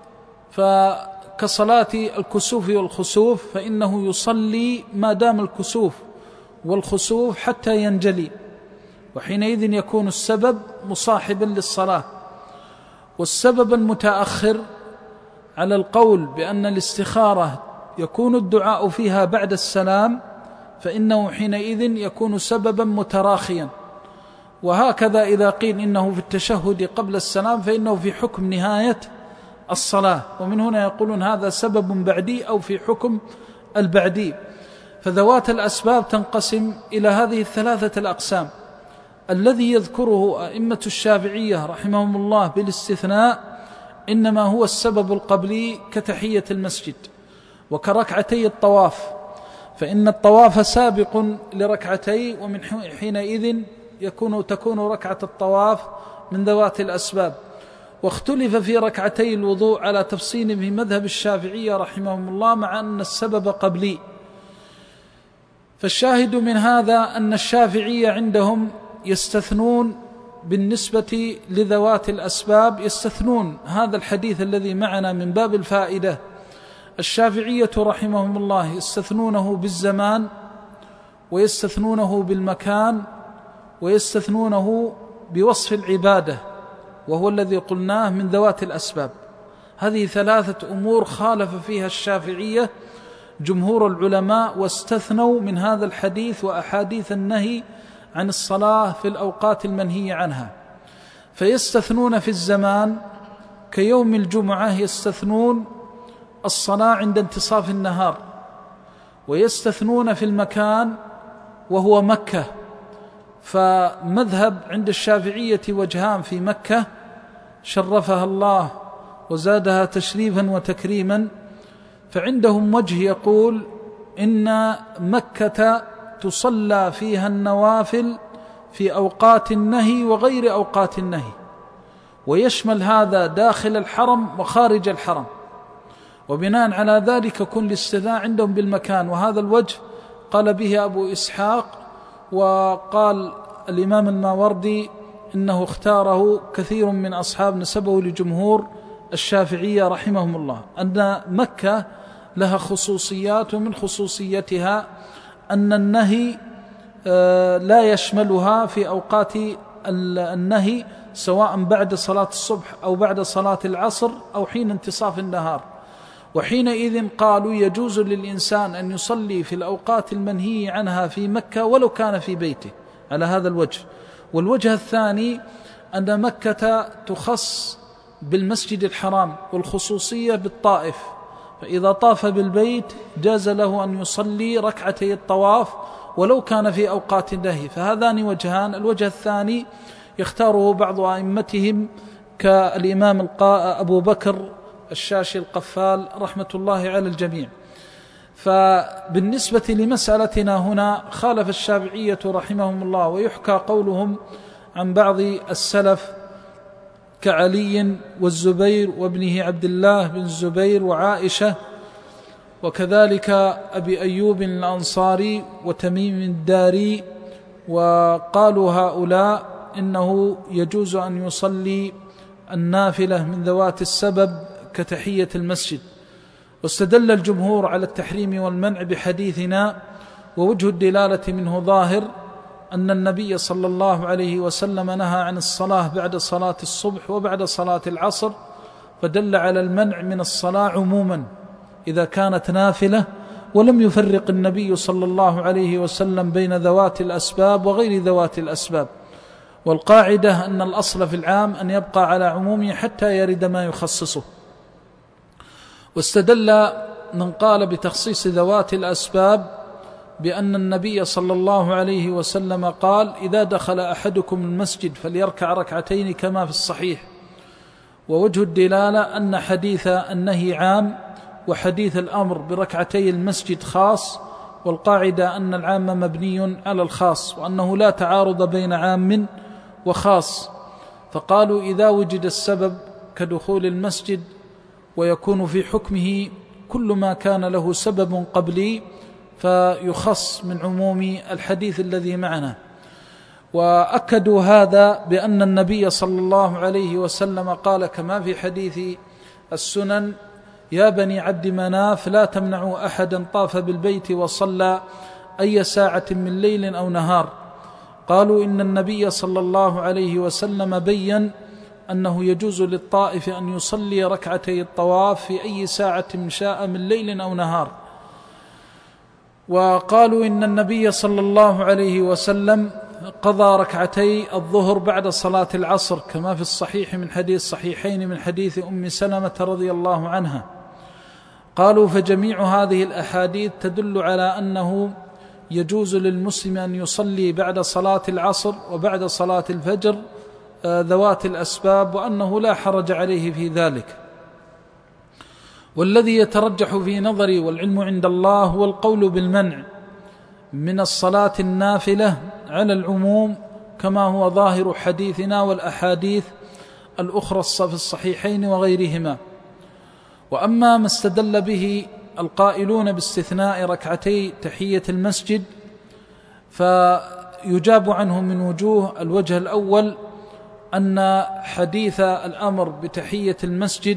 فكصلاة الكسوف والخسوف، فإنه يصلي ما دام الكسوف والخسوف حتى ينجلي، وحينئذ يكون السبب مصاحبا للصلاة. والسبب المتأخر على القول بأن الاستخارة يكون الدعاء فيها بعد السلام، فإنه حينئذ يكون سببا متراخيا. وهكذا إذا قيل إنه في التشهد قبل السلام فإنه في حكم نهاية الصلاة، ومن هنا يقولون هذا سبب بعدي أو في حكم البعدي. فذوات الأسباب تنقسم إلى هذه الثلاثة الأقسام. الذي يذكره أئمة الشافعية رحمهم الله بالاستثناء إنما هو السبب القبلي كتحية المسجد وكركعتي الطواف، فإن الطواف سابق لركعتي، ومن حينئذ يكون تكون ركعة الطواف من ذوات الأسباب. واختلف في ركعتي الوضوء على تفصيل في مذهب الشافعية رحمهم الله، مع أن السبب قبلي. فالشاهد من هذا أن الشافعية عندهم يستثنون بالنسبة لذوات الأسباب، يستثنون هذا الحديث الذي معنا من باب الفائدة. الشافعية رحمهم الله يستثنونه بالزمان، ويستثنونه بالمكان، ويستثنونه بوصف العبادة، وهو الذي قلناه من ذوات الأسباب. هذه ثلاثة أمور خالف فيها الشافعية جمهور العلماء، واستثنوا من هذا الحديث وأحاديث النهي عن الصلاة في الأوقات المنهي عنها. فيستثنون في الزمان كيوم الجمعة يستثنون الصلاة عند انتصاف النهار، ويستثنون في المكان وهو مكة. فمذهب عند الشافعية وجهان في مكة شرفها الله وزادها تشريفا وتكريما، فعندهم وجه يقول إن مكة تصلى فيها النوافل في أوقات النهي وغير أوقات النهي، ويشمل هذا داخل الحرم وخارج الحرم، وبناء على ذلك كل الاستثناء عندهم بالمكان. وهذا الوجه قال به أبو إسحاق، وقال الإمام الماوردي إنه اختاره كثير من أصحاب نسبه لجمهور الشافعية رحمهم الله، أن مكة لها خصوصيات، ومن خصوصيتها أن النهي لا يشملها في أوقات النهي، سواء بعد صلاة الصبح أو بعد صلاة العصر أو حين انتصاف النهار. وحينئذ قالوا يجوز للإنسان أن يصلي في الأوقات المنهي عنها في مكة ولو كان في بيته، على هذا الوجه. والوجه الثاني أن مكة تخص بالمسجد الحرام، والخصوصية بالطائف، فإذا طاف بالبيت جاز له أن يصلي ركعتي الطواف ولو كان في أوقات النهي. فهذان وجهان. الوجه الثاني يختاره بعض أئمتهم كالإمام أبو بكر الشاشي القفال رحمة الله على الجميع. فبالنسبة لمسألتنا هنا خالف الشافعية رحمهم الله، ويحكى قولهم عن بعض السلف كعلي والزبير وابنه عبد الله بن الزبير وعائشة، وكذلك أبي أيوب الأنصاري وتميم الداري، وقالوا هؤلاء إنه يجوز أن يصلي النافلة من ذوات السبب كتحية المسجد. واستدل الجمهور على التحريم والمنع بحديثنا، ووجه الدلالة منه ظاهر أن النبي صلى الله عليه وسلم نهى عن الصلاة بعد صلاة الصبح وبعد صلاة العصر، فدل على المنع من الصلاة عموما إذا كانت نافلة، ولم يفرق النبي صلى الله عليه وسلم بين ذوات الأسباب وغير ذوات الأسباب. والقاعدة أن الأصل في العام أن يبقى على عمومه حتى يرد ما يخصصه. واستدل من قال بتخصيص ذوات الأسباب بأن النبي صلى الله عليه وسلم قال: إذا دخل أحدكم المسجد فليركع ركعتين كما في الصحيح. ووجه الدلالة أن حديث النهي عام وحديث الأمر بركعتي المسجد خاص، والقاعدة أن العام مبني على الخاص، وأنه لا تعارض بين عام وخاص. فقالوا إذا وجد السبب كدخول المسجد ويكون في حكمه كل ما كان له سبب قبلي فيخص من عموم الحديث الذي معنا. وأكدوا هذا بأن النبي صلى الله عليه وسلم قال كما في حديث السنن: يا بني عبد مناف لا تمنعوا أحدا طاف بالبيت وصلى أي ساعة من ليل أو نهار. قالوا إن النبي صلى الله عليه وسلم بين أنه يجوز للطائف أن يصلي ركعتي الطواف في أي ساعة شاء من ليل أو نهار. وقالوا إن النبي صلى الله عليه وسلم قضى ركعتي الظهر بعد صلاة العصر كما في الصحيح من حديث صحيحين من حديث أم سلمة رضي الله عنها. قالوا فجميع هذه الأحاديث تدل على أنه يجوز للمسلم أن يصلي بعد صلاة العصر وبعد صلاة الفجر ذوات الأسباب، وأنه لا حرج عليه في ذلك. والذي يترجح في نظري والعلم عند الله هو القول بالمنع من الصلاة النافلة على العموم كما هو ظاهر حديثنا والأحاديث الأخرى في الصحيحين وغيرهما. وأما ما استدل به القائلون باستثناء ركعتي تحية المسجد فيجاب عنه من وجوه. الوجه الأول أن حديث الأمر بتحية المسجد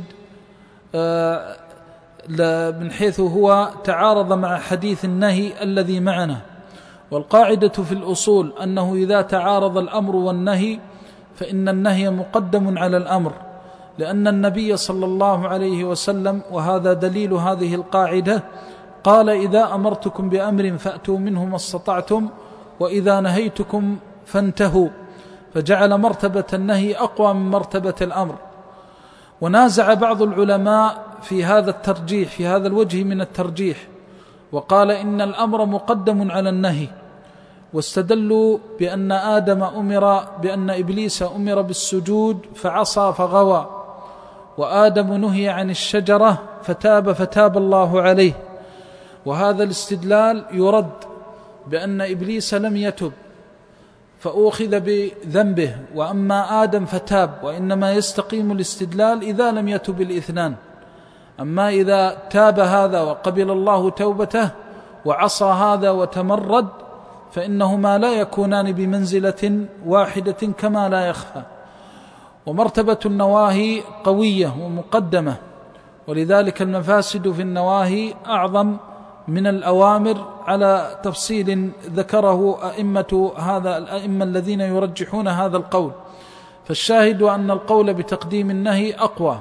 من حيث هو تعارض مع حديث النهي الذي معنا. والقاعدة في الأصول أنه إذا تعارض الأمر والنهي فإن النهي مقدم على الأمر، لأن النبي صلى الله عليه وسلم، وهذا دليل هذه القاعدة، قال: إذا أمرتكم بأمر فأتوا منه ما استطعتم وإذا نهيتكم فانتهوا، فجعل مرتبة النهي أقوى من مرتبة الأمر. ونازع بعض العلماء في هذا الترجيح، في هذا الوجه من الترجيح، وقال إن الأمر مقدم على النهي، واستدلوا بأن آدم أمر بأن إبليس أمر بالسجود فعصى فغوى، وآدم نهي عن الشجرة فتاب فتاب الله عليه. وهذا الاستدلال يرد بأن إبليس لم يتب فأخذ بذنبه، وأما آدم فتاب، وإنما يستقيم الاستدلال إذا لم يتب الاثنان. أما إذا تاب هذا وقبل الله توبته وعصى هذا وتمرد فإنهما لا يكونان بمنزلة واحدة كما لا يخفى. ومرتبة النواهي قوية ومقدمة، ولذلك المفاسد في النواهي أعظم من الأوامر على تفصيل ذكره أئمة هذا الأئمة الذين يرجحون هذا القول. فالشاهد أن القول بتقديم النهي أقوى.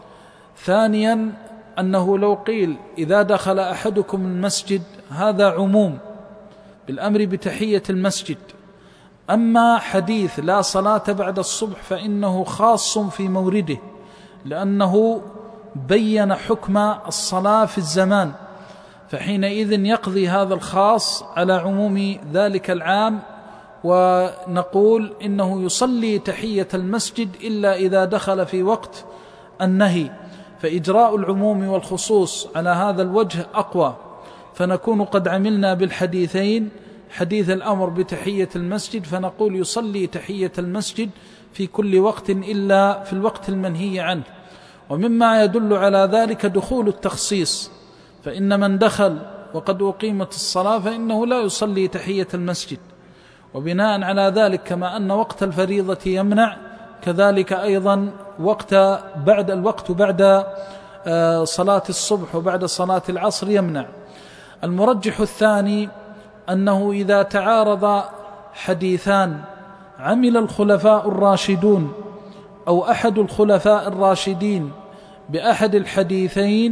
ثانيا أنه لو قيل إذا دخل أحدكم المسجد هذا عموم بالأمر بتحية المسجد، أما حديث لا صلاة بعد الصبح فإنه خاص في مورده، لأنه بين حكم الصلاة في الزمان، فحينئذ يقضي هذا الخاص على عموم ذلك العام، ونقول إنه يصلي تحية المسجد إلا إذا دخل في وقت النهي. فإجراء العموم والخصوص على هذا الوجه أقوى، فنكون قد عملنا بالحديثين، حديث الأمر بتحية المسجد فنقول يصلي تحية المسجد في كل وقت إلا في الوقت المنهي عنه. ومما يدل على ذلك دخول التخصيص، فإن من دخل وقد أقيمت الصلاة فإنه لا يصلي تحية المسجد. وبناء على ذلك كما أن وقت الفريضة يمنع، كذلك أيضا وقت بعد الوقت بعد صلاة الصبح وبعد صلاة العصر يمنع. المرجح الثاني أنه إذا تعارض حديثان عمل الخلفاء الراشدون أو أحد الخلفاء الراشدين بأحد الحديثين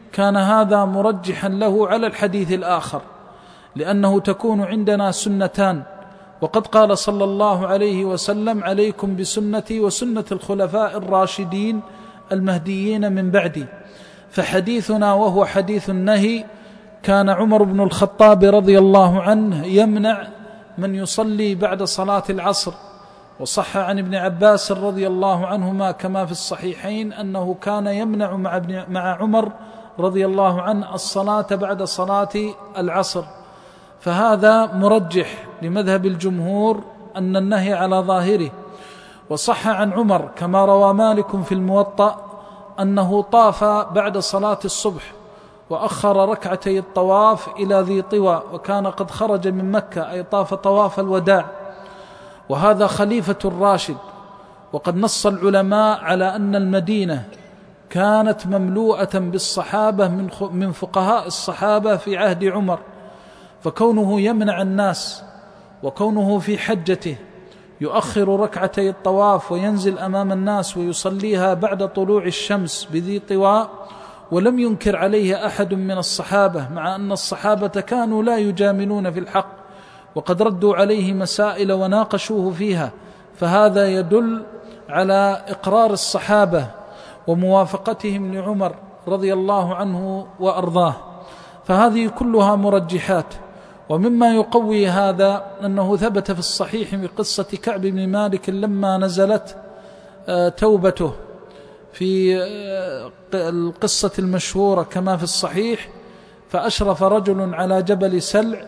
كان هذا مرجحا له على الحديث الآخر، لأنه تكون عندنا سنتان، وقد قال صلى الله عليه وسلم: عليكم بسنتي وسنة الخلفاء الراشدين المهديين من بعدي. فحديثنا وهو حديث النهي كان عمر بن الخطاب رضي الله عنه يمنع من يصلي بعد صلاة العصر، وصح عن ابن عباس رضي الله عنهما كما في الصحيحين أنه كان يمنع مع, ابن مع عمر رضي الله عنه الصلاة بعد صلاة العصر. فهذا مرجح لمذهب الجمهور أن النهي على ظاهره. وصح عن عمر كما روى مالك في الموطأ أنه طاف بعد صلاة الصبح وأخر ركعتي الطواف إلى ذي طوى، وكان قد خرج من مكة، أي طاف طواف الوداع، وهذا خليفة الراشد. وقد نص العلماء على أن المدينة كانت مملوءة بالصحابة من فقهاء الصحابة في عهد عمر، فكونه يمنع الناس وكونه في حجته يؤخر ركعتي الطواف وينزل أمام الناس ويصليها بعد طلوع الشمس بذي طواء، ولم ينكر عليه أحد من الصحابة، مع أن الصحابة كانوا لا يجاملون في الحق، وقد ردوا عليه مسائل وناقشوه فيها، فهذا يدل على إقرار الصحابة وموافقتهم لعمر رضي الله عنه وأرضاه. فهذه كلها مرجحات. ومما يقوي هذا أنه ثبت في الصحيح بقصة كعب بن مالك لما نزلت توبته، في القصة المشهورة كما في الصحيح: فأشرف رجل على جبل سلع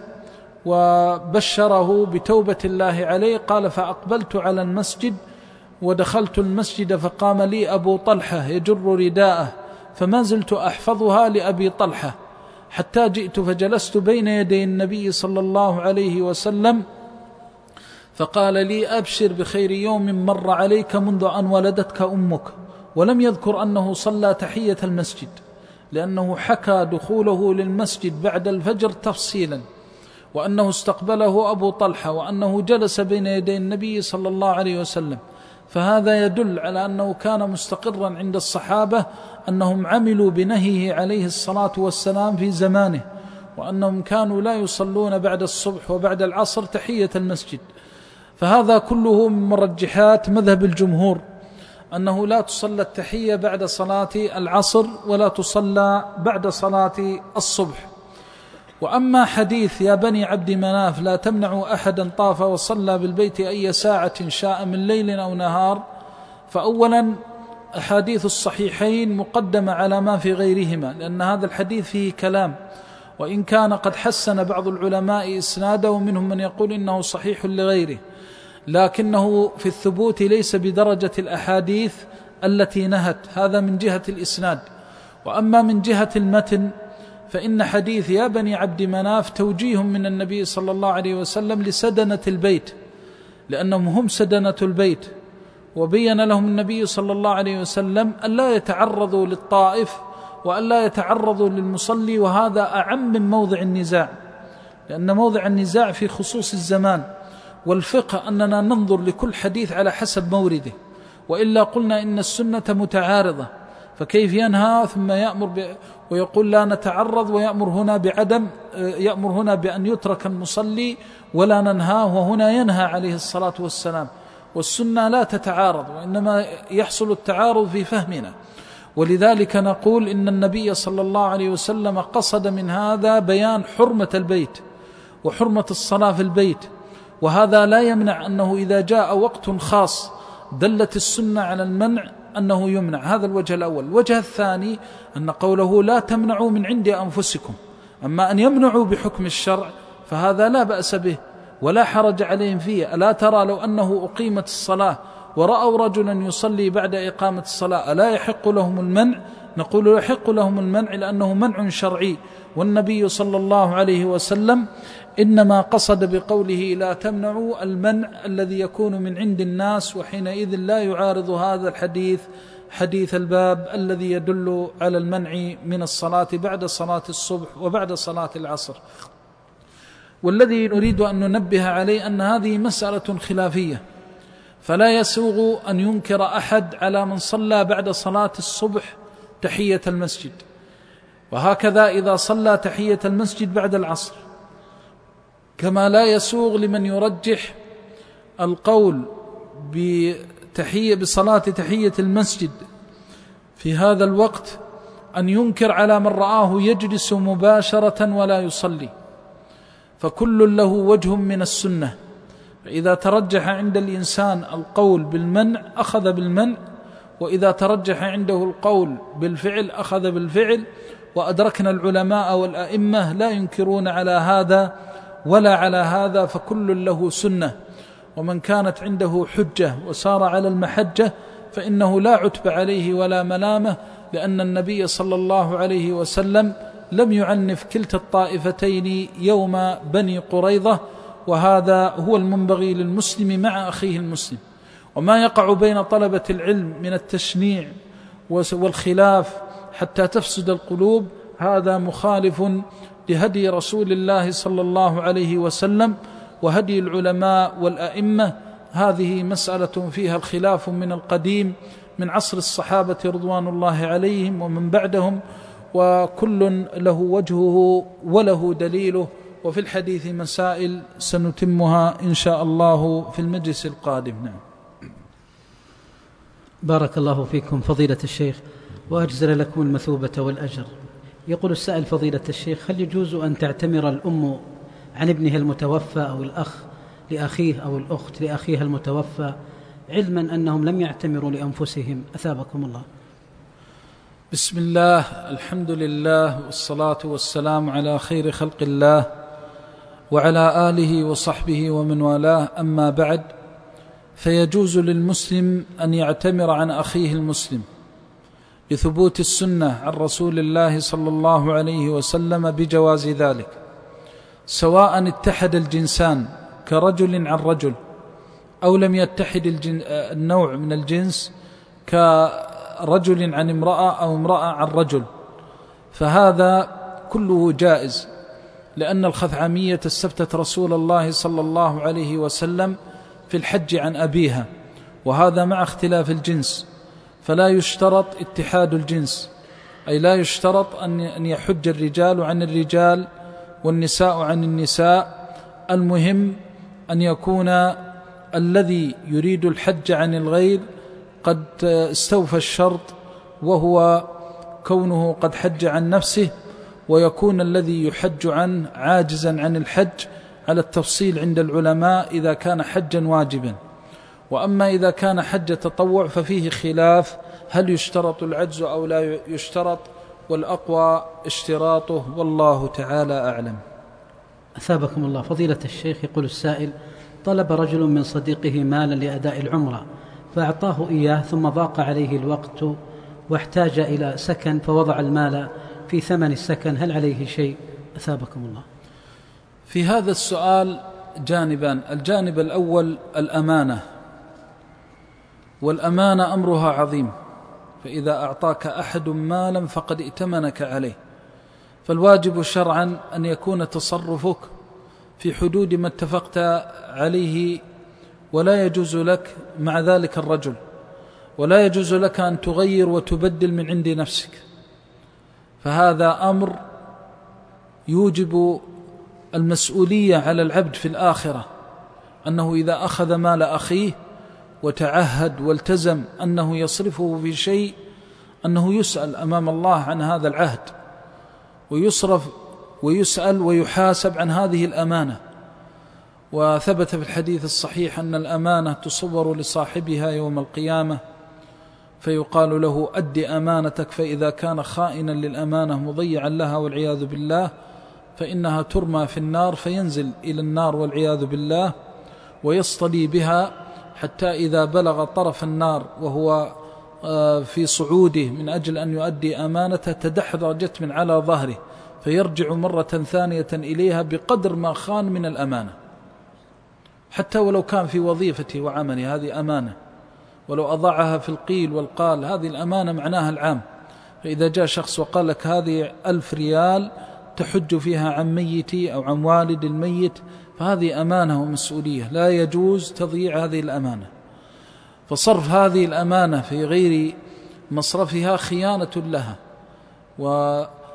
وبشره بتوبة الله عليه، قال: فأقبلت على المسجد ودخلت المسجد فقام لي أبو طلحة يجر رداءه، فما زلت أحفظها لأبي طلحة حتى جئت فجلست بين يدي النبي صلى الله عليه وسلم، فقال لي: أبشر بخير يوم مر عليك منذ أن ولدتك أمك. ولم يذكر أنه صلى تحية المسجد، لأنه حكى دخوله للمسجد بعد الفجر تفصيلا، وأنه استقبله أبو طلحة، وأنه جلس بين يدي النبي صلى الله عليه وسلم. فهذا يدل على أنه كان مستقرا عند الصحابة أنهم عملوا بنهيه عليه الصلاة والسلام في زمانه، وأنهم كانوا لا يصلون بعد الصبح وبعد العصر تحية المسجد. فهذا كله من مرجحات مذهب الجمهور، أنه لا تصلى التحية بعد صلاة العصر ولا تصلى بعد صلاة الصبح. وأما حديث يا بني عبد مناف لا تمنعوا أحدا طاف وصلى بالبيت أي ساعة شاء من ليل أو نهار، فأولا أحاديث الصحيحين مقدمة على ما في غيرهما، لأن هذا الحديث فيه كلام، وإن كان قد حسن بعض العلماء إسناده ومنهم من يقول إنه صحيح لغيره، لكنه في الثبوت ليس بدرجة الأحاديث التي نهت، هذا من جهة الإسناد. وأما من جهة المتن فإن حديث يا بني عبد مناف توجيه من النبي صلى الله عليه وسلم لسدنة البيت، لأنهم هم سدنة البيت، وبين لهم النبي صلى الله عليه وسلم أن لا يتعرضوا للطائف وأن لا يتعرضوا للمصلي، وهذا أعم من موضع النزاع، لأن موضع النزاع في خصوص الزمان، والفقه أننا ننظر لكل حديث على حسب مورده، وإلا قلنا إن السنة متعارضة، فكيف ينهى ثم يأمر ب... ويقول لا نتعرض، ويأمر هنا بعدم، يأمر هنا بأن يترك المصلي ولا ننهاه، وهنا ينهى عليه الصلاة والسلام. والسنة لا تتعارض، وإنما يحصل التعارض في فهمنا. ولذلك نقول إن النبي صلى الله عليه وسلم قصد من هذا بيان حرمة البيت وحرمة الصلاة في البيت، وهذا لا يمنع أنه إذا جاء وقت خاص دلت السنة على المنع أنه يمنع. هذا الوجه الأول. الوجه الثاني أن قوله لا تمنعوا من عند أنفسكم، أما أن يمنعوا بحكم الشرع فهذا لا بأس به ولا حرج عليهم فيه. ألا ترى لو أنه أقيمت الصلاة ورأوا رجلا يصلي بعد إقامة الصلاة ألا يحق لهم المنع؟ نقول يحق لهم المنع لأنه منع شرعي، والنبي صلى الله عليه وسلم إنما قصد بقوله لا تمنعوا المنع الذي يكون من عند الناس، وحينئذ لا يعارض هذا الحديث حديث الباب الذي يدل على المنع من الصلاة بعد صلاة الصبح وبعد صلاة العصر. والذي نريد أن ننبه عليه أن هذه مسألة خلافية، فلا يسوغ أن ينكر أحد على من صلى بعد صلاة الصبح تحية المسجد، وهكذا إذا صلى تحية المسجد بعد العصر، كما لا يسوغ لمن يرجح القول بتحية بصلاة تحية المسجد في هذا الوقت أن ينكر على من رآه يجلس مباشرة ولا يصلي، فكل له وجه من السنة. فإذا ترجح عند الإنسان القول بالمنع أخذ بالمنع، وإذا ترجح عنده القول بالفعل أخذ بالفعل. وأدركنا العلماء والأئمة لا ينكرون على هذا ولا على هذا، فكل له سنة. ومن كانت عنده حجة وسار على المحجة فإنه لا عتب عليه ولا ملامة، لأن النبي صلى الله عليه وسلم لم يعنف كلتا الطائفتين يوم بني قريظة، وهذا هو المنبغي للمسلم مع أخيه المسلم. وما يقع بين طلبة العلم من التشنيع والخلاف حتى تفسد القلوب هذا مخالف لهدي رسول الله صلى الله عليه وسلم وهدي العلماء والأئمة. هذه مسألة فيها الخلاف من القديم من عصر الصحابة رضوان الله عليهم ومن بعدهم، وكل له وجهه وله دليله. وفي الحديث مسائل سنتمها إن شاء الله في المجلس القادم. نعم. بارك الله فيكم فضيلة الشيخ وأجزل لكم المثوبة والأجر. يقول السائل فضيلة الشيخ: هل يجوز أن تعتمر الأم عن ابنها المتوفى أو الأخ لأخيه أو الأخت لأخيها المتوفى، علما أنهم لم يعتمروا لأنفسهم؟ أثابكم الله. بسم الله، الحمد لله، والصلاة والسلام على خير خلق الله وعلى آله وصحبه ومن والاه، أما بعد، فيجوز للمسلم أن يعتمر عن أخيه المسلم لثبوت السنة عن رسول الله صلى الله عليه وسلم بجواز ذلك، سواء اتحد الجنسان كرجل عن رجل أو لم يتحد النوع من الجنس كرجل عن امرأة أو امرأة عن رجل، فهذا كله جائز، لأن الخثعمية استفتت رسول الله صلى الله عليه وسلم في الحج عن أبيها، وهذا مع اختلاف الجنس، فلا يشترط اتحاد الجنس، أي لا يشترط أن يحج الرجال عن الرجال والنساء عن النساء. المهم أن يكون الذي يريد الحج عن الغير قد استوفى الشرط، وهو كونه قد حج عن نفسه، ويكون الذي يحج عنه عاجزا عن الحج على التفصيل عند العلماء إذا كان حجا واجبا. وأما إذا كان حج تطوع ففيه خلاف هل يشترط العجز أو لا يشترط، والأقوى اشتراطه، والله تعالى أعلم. أثابكم الله فضيلة الشيخ. يقول السائل: طلب رجل من صديقه مالا لأداء العمرة فأعطاه إياه، ثم ضاق عليه الوقت واحتاج إلى سكن فوضع المال في ثمن السكن، هل عليه شيء؟ أثابكم الله. في هذا السؤال جانبان: الجانب الأول الأمانة، والأمانة أمرها عظيم، فإذا أعطاك أحد مالا فقد ائتمنك عليه، فالواجب شرعا أن يكون تصرفك في حدود ما اتفقت عليه، ولا يجوز لك مع ذلك الرجل، ولا يجوز لك أن تغير وتبدل من عند نفسك، فهذا أمر يوجب المسؤولية على العبد في الآخرة، أنه إذا أخذ مال أخيه وتعهد والتزم أنه يصرفه في شيء أنه يسأل أمام الله عن هذا العهد، ويصرف ويسأل ويحاسب عن هذه الأمانة. وثبت في الحديث الصحيح أن الأمانة تصور لصاحبها يوم القيامة فيقال له: أد أمانتك، فإذا كان خائنا للأمانة مضيعا لها والعياذ بالله فإنها ترمى في النار، فينزل إلى النار والعياذ بالله ويصطلي بها حتى إذا بلغ طرف النار وهو في صعوده من أجل أن يؤدي أمانته تدحرجت من على ظهره، فيرجع مرة ثانية إليها بقدر ما خان من الأمانة، حتى ولو كان في وظيفته وعمله، هذه أمانة، ولو أضعها في القيل والقال هذه الأمانة معناها العام. فإذا جاء شخص وقال لك هذه ألف ريال تحج فيها عن ميتي أو عن والد الميت، فهذه أمانة ومسؤولية، لا يجوز تضييع هذه الأمانة، فصرف هذه الأمانة في غير مصرفها خيانة لها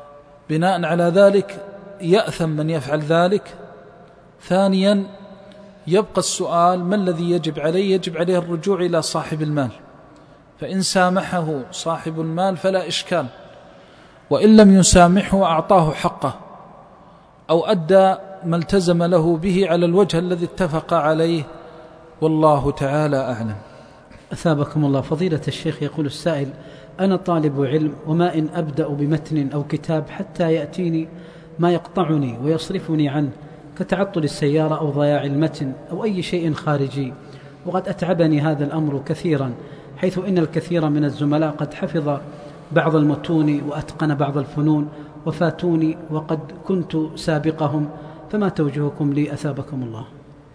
بناء على ذلك يأثم من يفعل ذلك. ثانيا يبقى السؤال: ما الذي يجب عليه؟ يجب عليه الرجوع إلى صاحب المال، فإن سامحه صاحب المال فلا إشكال، وإن لم يسامحه أعطاه حقه أو أدى ما التزم له به على الوجه الذي اتفق عليه، والله تعالى أعلم. أثابكم الله. فضيلة الشيخ، يقول السائل: أنا طالب علم، وما إن أبدأ بمتن أو كتاب حتى يأتيني ما يقطعني ويصرفني عنه، كتعطل السيارة أو ضياع المتن أو أي شيء خارجي، وقد أتعبني هذا الأمر كثيرا، حيث إن الكثير من الزملاء قد حفظ بعض المتون وأتقن بعض الفنون وفاتوني وقد كنت سابقهم، فما توجهكم لي أثابكم الله؟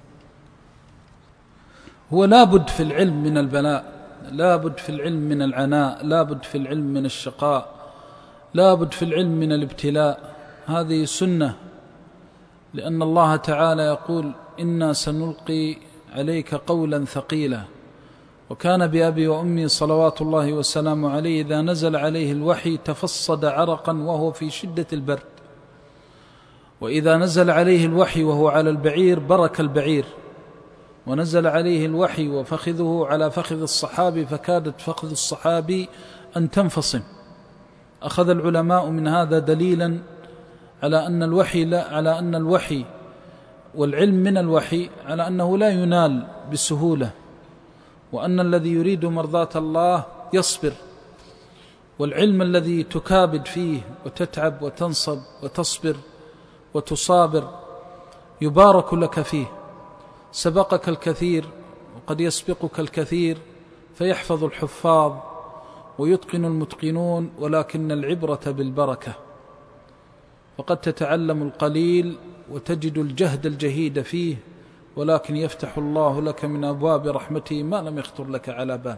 هو لابد في العلم من البلاء، لابد في العلم من العناء، لابد في العلم من الشقاء، لابد في العلم من الابتلاء، هذه سنة، لأن الله تعالى يقول: إنا سنلقي عليك قولا ثقيلا. وكان بأبي وأمي صلوات الله وسلامه عليه إذا نزل عليه الوحي تفصد عرقا وهو في شدة البرد، وإذا نزل عليه الوحي وهو على البعير برك البعير، ونزل عليه الوحي وفخذه على فخذ الصحابي فكادت فخذ الصحابي أن تنفصم. أخذ العلماء من هذا دليلا على أن الوحي لا على أن الوحي والعلم من الوحي على أنه لا ينال بسهولة، وأن الذي يريد مرضاة الله يصبر، والعلم الذي تكابد فيه وتتعب وتنصب وتصبر وتصابر يبارك لك فيه. سبقك الكثير وقد يسبقك الكثير، فيحفظ الحفاظ ويتقن المتقنون، ولكن العبرة بالبركة، فقد تتعلم القليل وتجد الجهد الجهيد فيه، ولكن يفتح الله لك من أبواب رحمته ما لم يخطر لك على بال.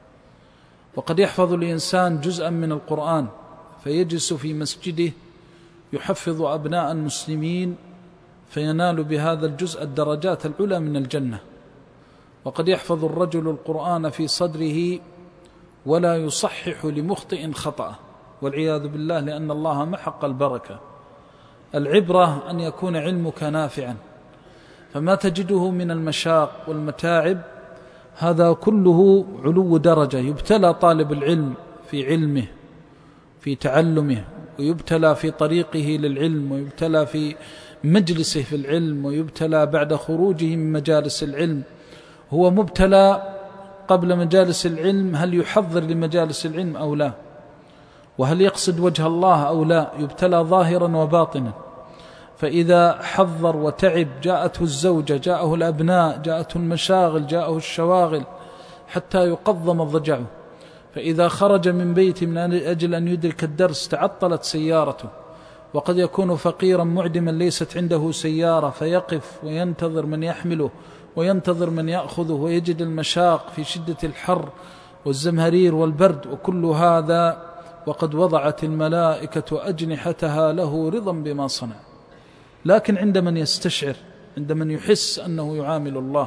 وقد يحفظ الإنسان جزءا من القرآن فيجلس في مسجده يحفظ أبناء المسلمين فينال بهذا الجزء الدرجات العلى من الجنة. وقد يحفظ الرجل القرآن في صدره ولا يصحح لمخطئ خطأه، والعياذ بالله، لأن الله محق البركة. العبرة أن يكون علمك نافعا، فما تجده من المشاق والمتاعب هذا كله علو درجة. يبتلى طالب العلم في علمه في تعلمه، ويبتلى في طريقه للعلم، ويبتلى في مجلسه في العلم، ويبتلى بعد خروجه من مجالس العلم. هو مبتلى قبل مجالس العلم، هل يحضر لمجالس العلم أو لا، وهل يقصد وجه الله أو لا. يبتلى ظاهرا وباطنا، فإذا حضر وتعب جاءته الزوجة، جاءه الأبناء، جاءته المشاغل، جاءه الشواغل حتى يقضم ضجعه. فإذا خرج من بيته من أجل أن يدرك الدرس تعطلت سيارته، وقد يكون فقيرا معدما ليست عنده سيارة، فيقف وينتظر من يحمله وينتظر من يأخذه، ويجد المشاق في شدة الحر والزمهرير والبرد، وكل هذا وقد وضعت الملائكة أجنحتها له رضا بما صنع. لكن عند من يستشعر، عند من يحس أنه يعامل الله.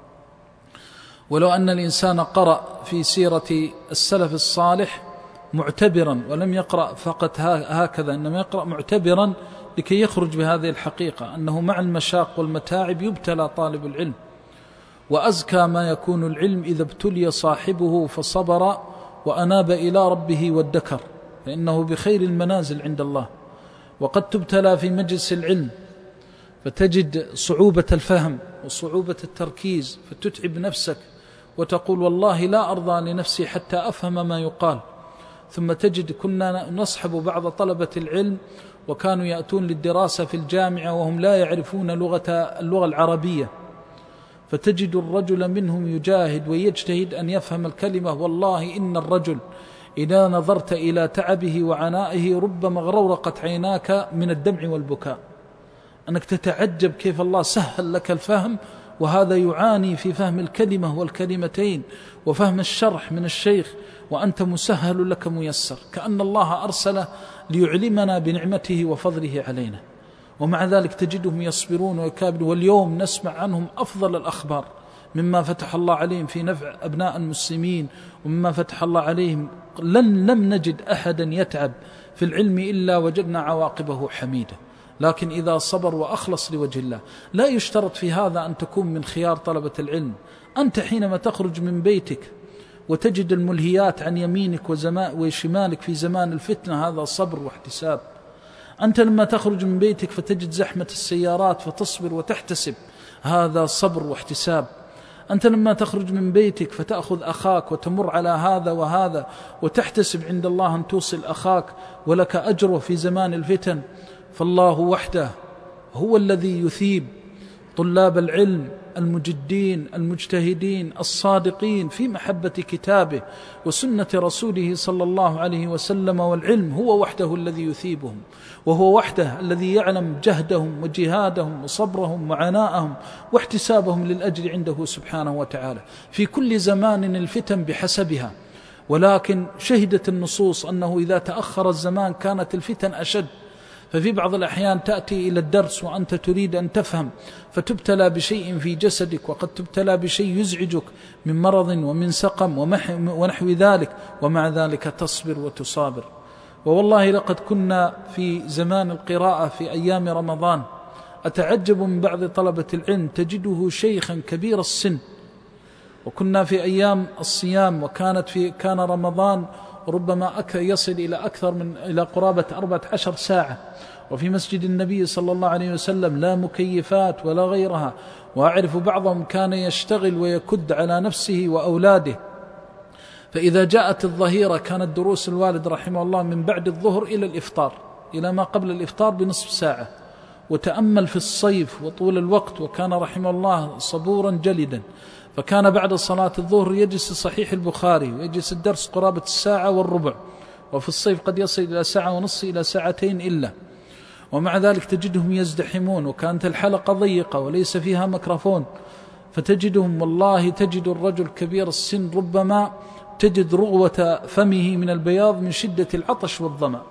ولو أن الإنسان قرأ في سيرة السلف الصالح معتبرا ولم يقرأ فقط هكذا، إنما يقرأ معتبرا لكي يخرج بهذه الحقيقة أنه مع المشاق والمتاعب يبتلى طالب العلم. وأزكى ما يكون العلم إذا ابتلي صاحبه فصبر وأناب إلى ربه وادكر، فإنه بخير المنازل عند الله. وقد تبتلى في مجلس العلم فتجد صعوبة الفهم وصعوبة التركيز، فتتعب نفسك وتقول والله لا أرضى لنفسي حتى أفهم ما يقال. ثم تجد كنا نصحب بعض طلبة العلم وكانوا يأتون للدراسة في الجامعة وهم لا يعرفون لغة اللغة العربية، فتجد الرجل منهم يجاهد ويجتهد أن يفهم الكلمة. والله إن الرجل إذا نظرت إلى تعبه وعنائه ربما غرورقت عيناك من الدمع والبكاء، أنك تتعجب كيف الله سهل لك الفهم، وهذا يعاني في فهم الكلمة والكلمتين وفهم الشرح من الشيخ، وأنت مسهل لك ميسر، كأن الله أرسله ليعلمنا بنعمته وفضله علينا. ومع ذلك تجدهم يصبرون ويكابدون. واليوم نسمع عنهم أفضل الأخبار مما فتح الله عليهم في نفع أبناء المسلمين، ومما فتح الله عليهم لن لم نجد أحدا يتعب في العلم إلا وجدنا عواقبه حميدة. لكن إذا صبر وأخلص لوجه الله، لا يشترط في هذا أن تكون من خيار طلبة العلم. أنت حينما تخرج من بيتك وتجد الملهيات عن يمينك وشمالك في زمان الفتنة، هذا صبر واحتساب. أنت لما تخرج من بيتك فتجد زحمة السيارات فتصبر وتحتسب، هذا صبر واحتساب. أنت لما تخرج من بيتك فتأخذ أخاك وتمر على هذا وهذا وتحتسب عند الله أن توصل أخاك ولك أجره في زمان الفتن، فالله وحده هو الذي يثيب طلاب العلم المجدين المجتهدين الصادقين في محبة كتابه وسنة رسوله صلى الله عليه وسلم. والعلم هو وحده الذي يثيبهم، وهو وحده الذي يعلم جهدهم وجهادهم وصبرهم وعناءهم واحتسابهم للأجر عنده سبحانه وتعالى. في كل زمان الفتن بحسبها، ولكن شهدت النصوص أنه إذا تأخر الزمان كانت الفتن أشد. ففي بعض الأحيان تأتي إلى الدرس وأنت تريد أن تفهم فتبتلى بشيء في جسدك، وقد تبتلى بشيء يزعجك من مرض ومن سقم ونحو ذلك، ومع ذلك تصبر وتصابر. ووالله لقد كنا في زمان القراءة في أيام رمضان أتعجب من بعض طلبة العلم تجده شيخا كبير السن، وكنا في أيام الصيام وكانت في كان رمضان ربما يصل إلى أكثر من إلى قرابة أربعة عشر ساعة، وفي مسجد النبي صلى الله عليه وسلم لا مكيفات ولا غيرها. وأعرف بعضهم كان يشتغل ويكد على نفسه وأولاده، فإذا جاءت الظهيرة كانت دروس الوالد رحمه الله من بعد الظهر إلى الإفطار، إلى ما قبل الإفطار بنصف ساعة. وتأمل في الصيف وطول الوقت، وكان رحمه الله صبورا جلدا، فكان بعد صلاة الظهر يجلس صحيح البخاري ويجلس الدرس قرابة الساعة والربع، وفي الصيف قد يصل إلى ساعة ونصف إلى ساعتين إلا. ومع ذلك تجدهم يزدحمون، وكانت الحلقة ضيقة وليس فيها ميكروفون، فتجدهم والله تجد الرجل كبير السن ربما تجد رغوة فمه من البياض من شدة العطش والظمأ.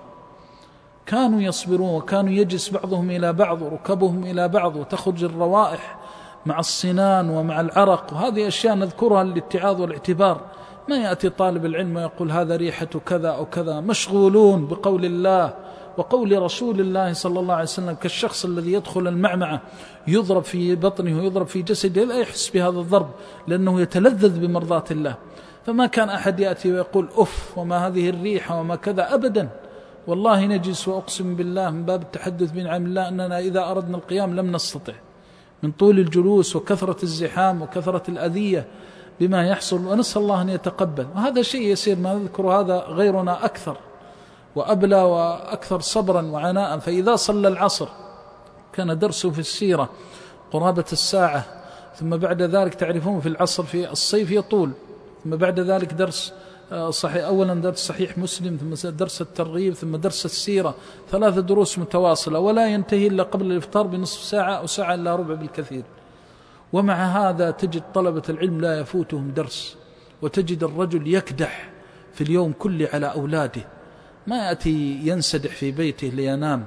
كانوا يصبرون، وكانوا يجلس بعضهم إلى بعض وركبهم إلى بعض، وتخرج الروائح مع الصنان ومع العرق، وهذه أشياء نذكرها للاتعاظ والاعتبار. ما يأتي طالب العلم ويقول هذا ريحة كذا أو كذا، مشغولون بقول الله وقول رسول الله صلى الله عليه وسلم، كالشخص الذي يدخل المعمعة يضرب في بطنه ويضرب في جسده لا يحس بهذا الضرب لأنه يتلذذ بمرضات الله. فما كان أحد يأتي ويقول أف وما هذه الريحة وما كذا أبدا. والله نجلس وأقسم بالله من باب التحدث بنعم الله أننا إذا أردنا القيام لم نستطع من طول الجلوس وكثرة الزحام وكثرة الأذية بما يحصل، ونسأل الله أن يتقبل. وهذا شيء يسير، ما نذكر هذا غيرنا أكثر وأبلى وأكثر صبرا وعناء. فإذا صلى العصر كان درسه في السيرة قرابة الساعة، ثم بعد ذلك تعرفون في العصر في الصيف يطول، ثم بعد ذلك درس صحيح، أولا درس صحيح مسلم، ثم درس الترغيب، ثم درس السيرة، ثلاثة دروس متواصلة ولا ينتهي إلا قبل الإفطار بنصف ساعة أو ساعة إلا ربع بالكثير. ومع هذا تجد طلبة العلم لا يفوتهم درس، وتجد الرجل يكدح في اليوم كله على أولاده، ما يأتي ينسدح في بيته لينام.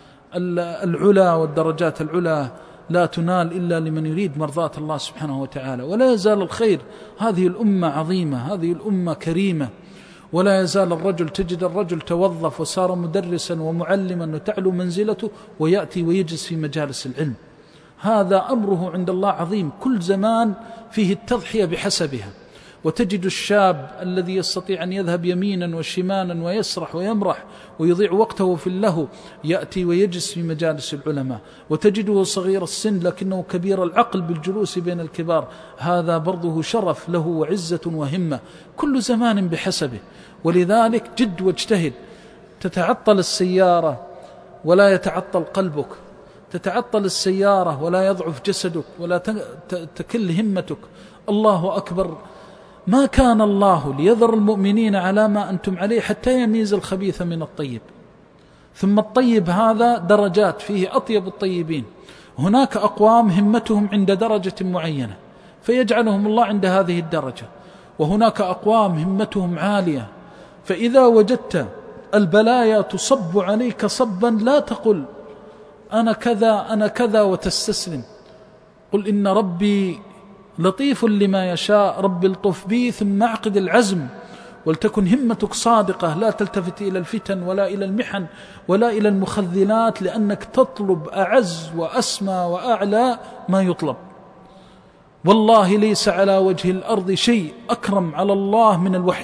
العلا والدرجات العلا لا تنال إلا لمن يريد مرضاة الله سبحانه وتعالى. ولا يزال الخير، هذه الأمة عظيمة، هذه الأمة كريمة، ولا يزال الرجل تجد الرجل توظف وصار مدرسا ومعلما وتعلو منزلته ويأتي ويجلس في مجالس العلم. هذا أمره عند الله عظيم، كل زمان فيه التضحية بحسبها. وتجد الشاب الذي يستطيع أن يذهب يمينا وشمالا ويسرح ويمرح ويضيع وقته في اللهو يأتي ويجلس في مجالس العلماء. وتجده صغير السن لكنه كبير العقل بالجلوس بين الكبار، هذا برضه شرف له وعزة وهمة. كل زمان بحسبه، ولذلك جد واجتهد. تتعطل السيارة ولا يتعطل قلبك، تتعطل السيارة ولا يضعف جسدك ولا تكل همتك. الله أكبر، ما كان الله ليذر المؤمنين على ما أنتم عليه حتى يميز الخبيث من الطيب. ثم الطيب هذا درجات، فيه أطيب الطيبين. هناك أقوام همتهم عند درجة معينة فيجعلهم الله عند هذه الدرجة، وهناك أقوام همتهم عالية، فإذا وجدت البلايا تصب عليك صبا لا تقل أنا كذا أنا كذا وتستسلم، قل إن ربي لطيف لما يشاء، رب الطف بي، ثم اعقد العزم ولتكن همتك صادقة، لا تلتفت إلى الفتن ولا إلى المحن ولا إلى المخذلات، لأنك تطلب أعز وأسمى وأعلى ما يطلب. والله ليس على وجه الأرض شيء أكرم على الله من الوحي،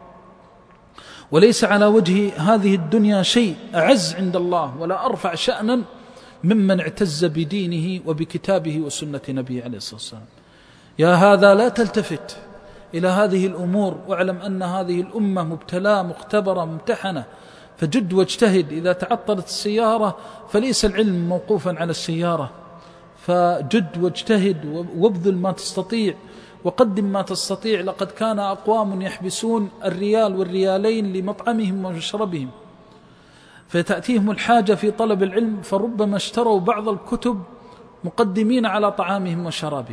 وليس على وجه هذه الدنيا شيء أعز عند الله ولا أرفع شأنا ممن اعتز بدينه وبكتابه وسنة نبيه عليه الصلاة والسلام. يا هذا لا تلتفت إلى هذه الأمور، واعلم أن هذه الأمة مبتلاة مختبرة ممتحنة، فجد واجتهد. إذا تعطلت السيارة فليس العلم موقوفا على السيارة، فجد واجتهد وابذل ما تستطيع وقدم ما تستطيع. لقد كان أقوام يحبسون الريال والريالين لمطعمهم ومشربهم، فتأتيهم الحاجة في طلب العلم، فربما اشتروا بعض الكتب مقدمين على طعامهم وشرابهم.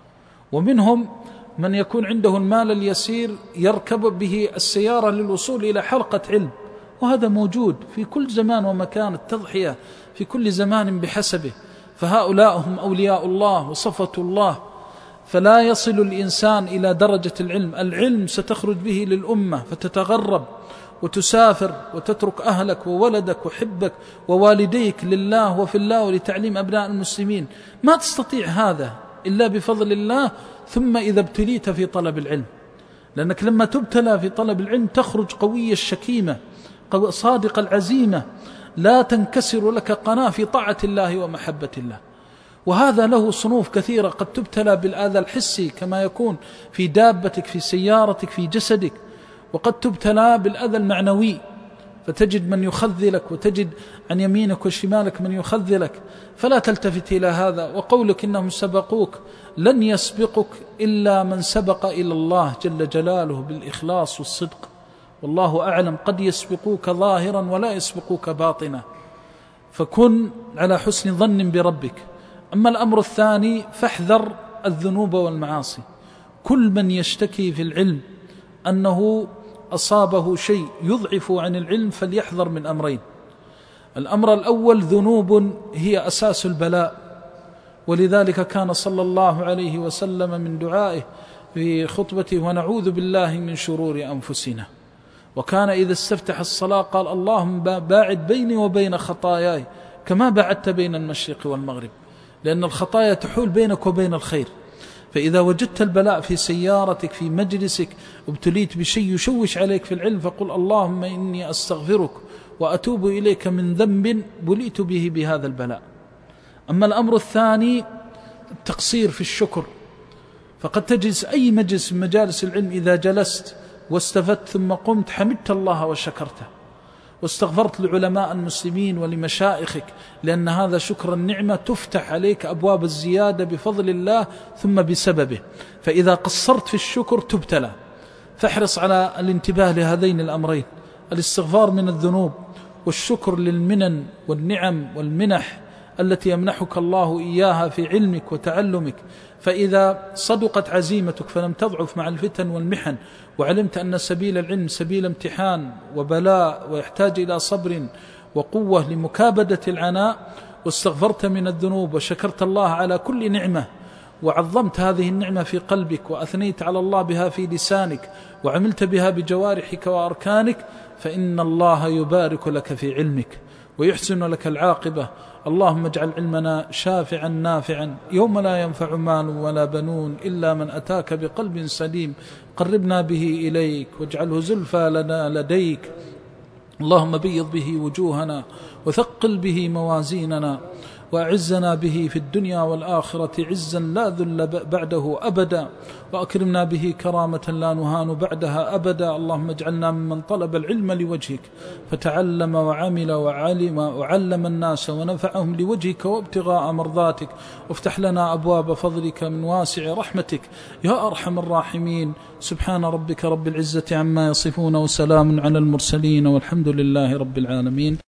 ومنهم من يكون عنده المال اليسير يركب به السيارة للوصول إلى حلقة علم، وهذا موجود في كل زمان ومكان، التضحية في كل زمان بحسبه. فهؤلاء هم أولياء الله وصفة الله. فلا يصل الإنسان إلى درجة العلم، العلم ستخرج به للأمة فتتغرب وتسافر وتترك أهلك وولدك وحبك ووالديك لله وفي الله ولتعليم أبناء المسلمين. ما تستطيع هذا إلا بفضل الله، ثم إذا ابتليت في طلب العلم، لأنك لما تبتلى في طلب العلم تخرج قوي الشكيمة صادق العزيمة، لا تنكسر لك قناة في طاعة الله ومحبة الله. وهذا له صنوف كثيرة، قد تبتلى بالآذى الحسي كما يكون في دابتك في سيارتك في جسدك، وقد تبتلى بالأذى المعنوي، فتجد من يخذلك وتجد عن يمينك وشمالك من يخذلك، فلا تلتفت إلى هذا. وقولك إنهم سبقوك، لن يسبقك إلا من سبق إلى الله جل جلاله بالإخلاص والصدق، والله أعلم. قد يسبقوك ظاهرا ولا يسبقوك باطنا، فكن على حسن ظن بربك. أما الأمر الثاني فاحذر الذنوب والمعاصي. كل من يشتكي في العلم أنه أصابه شيء يضعف عن العلم فليحذر من أمرين. الأمر الأول ذنوب هي أساس البلاء، ولذلك كان صلى الله عليه وسلم من دعائه في خطبته ونعوذ بالله من شرور أنفسنا. وكان إذا استفتح الصلاة قال اللهم باعد بيني وبين خطاياي كما باعدت بين المشرق والمغرب، لأن الخطايا تحول بينك وبين الخير. فإذا وجدت البلاء في سيارتك في مجلسك وابتليت بشيء يشوش عليك في العلم، فقل اللهم إني أستغفرك وأتوب إليك من ذنب بليت به بهذا البلاء. أما الأمر الثاني التقصير في الشكر، فقد تجلس أي مجلس من مجالس العلم إذا جلست واستفدت ثم قمت حمدت الله وشكرته واستغفرت لعلماء المسلمين ولمشائخك، لأن هذا شكر النعمة تفتح عليك أبواب الزيادة بفضل الله ثم بسببه. فإذا قصرت في الشكر تبتلى، فاحرص على الانتباه لهذين الأمرين، الاستغفار من الذنوب والشكر للمنن والنعم والمنح التي يمنحك الله إياها في علمك وتعلمك. فإذا صدقت عزيمتك فلم تضعف مع الفتن والمحن، وعلمت أن سبيل العلم سبيل امتحان وبلاء ويحتاج إلى صبر وقوة لمكابدة العناء، واستغفرت من الذنوب وشكرت الله على كل نعمة، وعظمت هذه النعمة في قلبك وأثنيت على الله بها في لسانك وعملت بها بجوارحك وأركانك، فإن الله يبارك لك في علمك ويحسن لك العاقبة. اللهم اجعل علمنا شافعا نافعا يوم لا ينفع مال ولا بنون إلا من أتاك بقلب سليم، قربنا به إليك واجعله زلفى لنا لديك. اللهم بيض به وجوهنا وثقل به موازيننا، وأعزنا به في الدنيا والآخرة عزا لا ذل بعده أبدا، وأكرمنا به كرامة لا نهان بعدها أبدا. اللهم اجعلنا ممن طلب العلم لوجهك فتعلم وعمل وعلم وعلم الناس ونفعهم لوجهك وابتغاء مرضاتك، وافتح لنا أبواب فضلك من واسع رحمتك يا أرحم الراحمين. سبحان ربك رب العزة عما يصفون وسلام على المرسلين والحمد لله رب العالمين.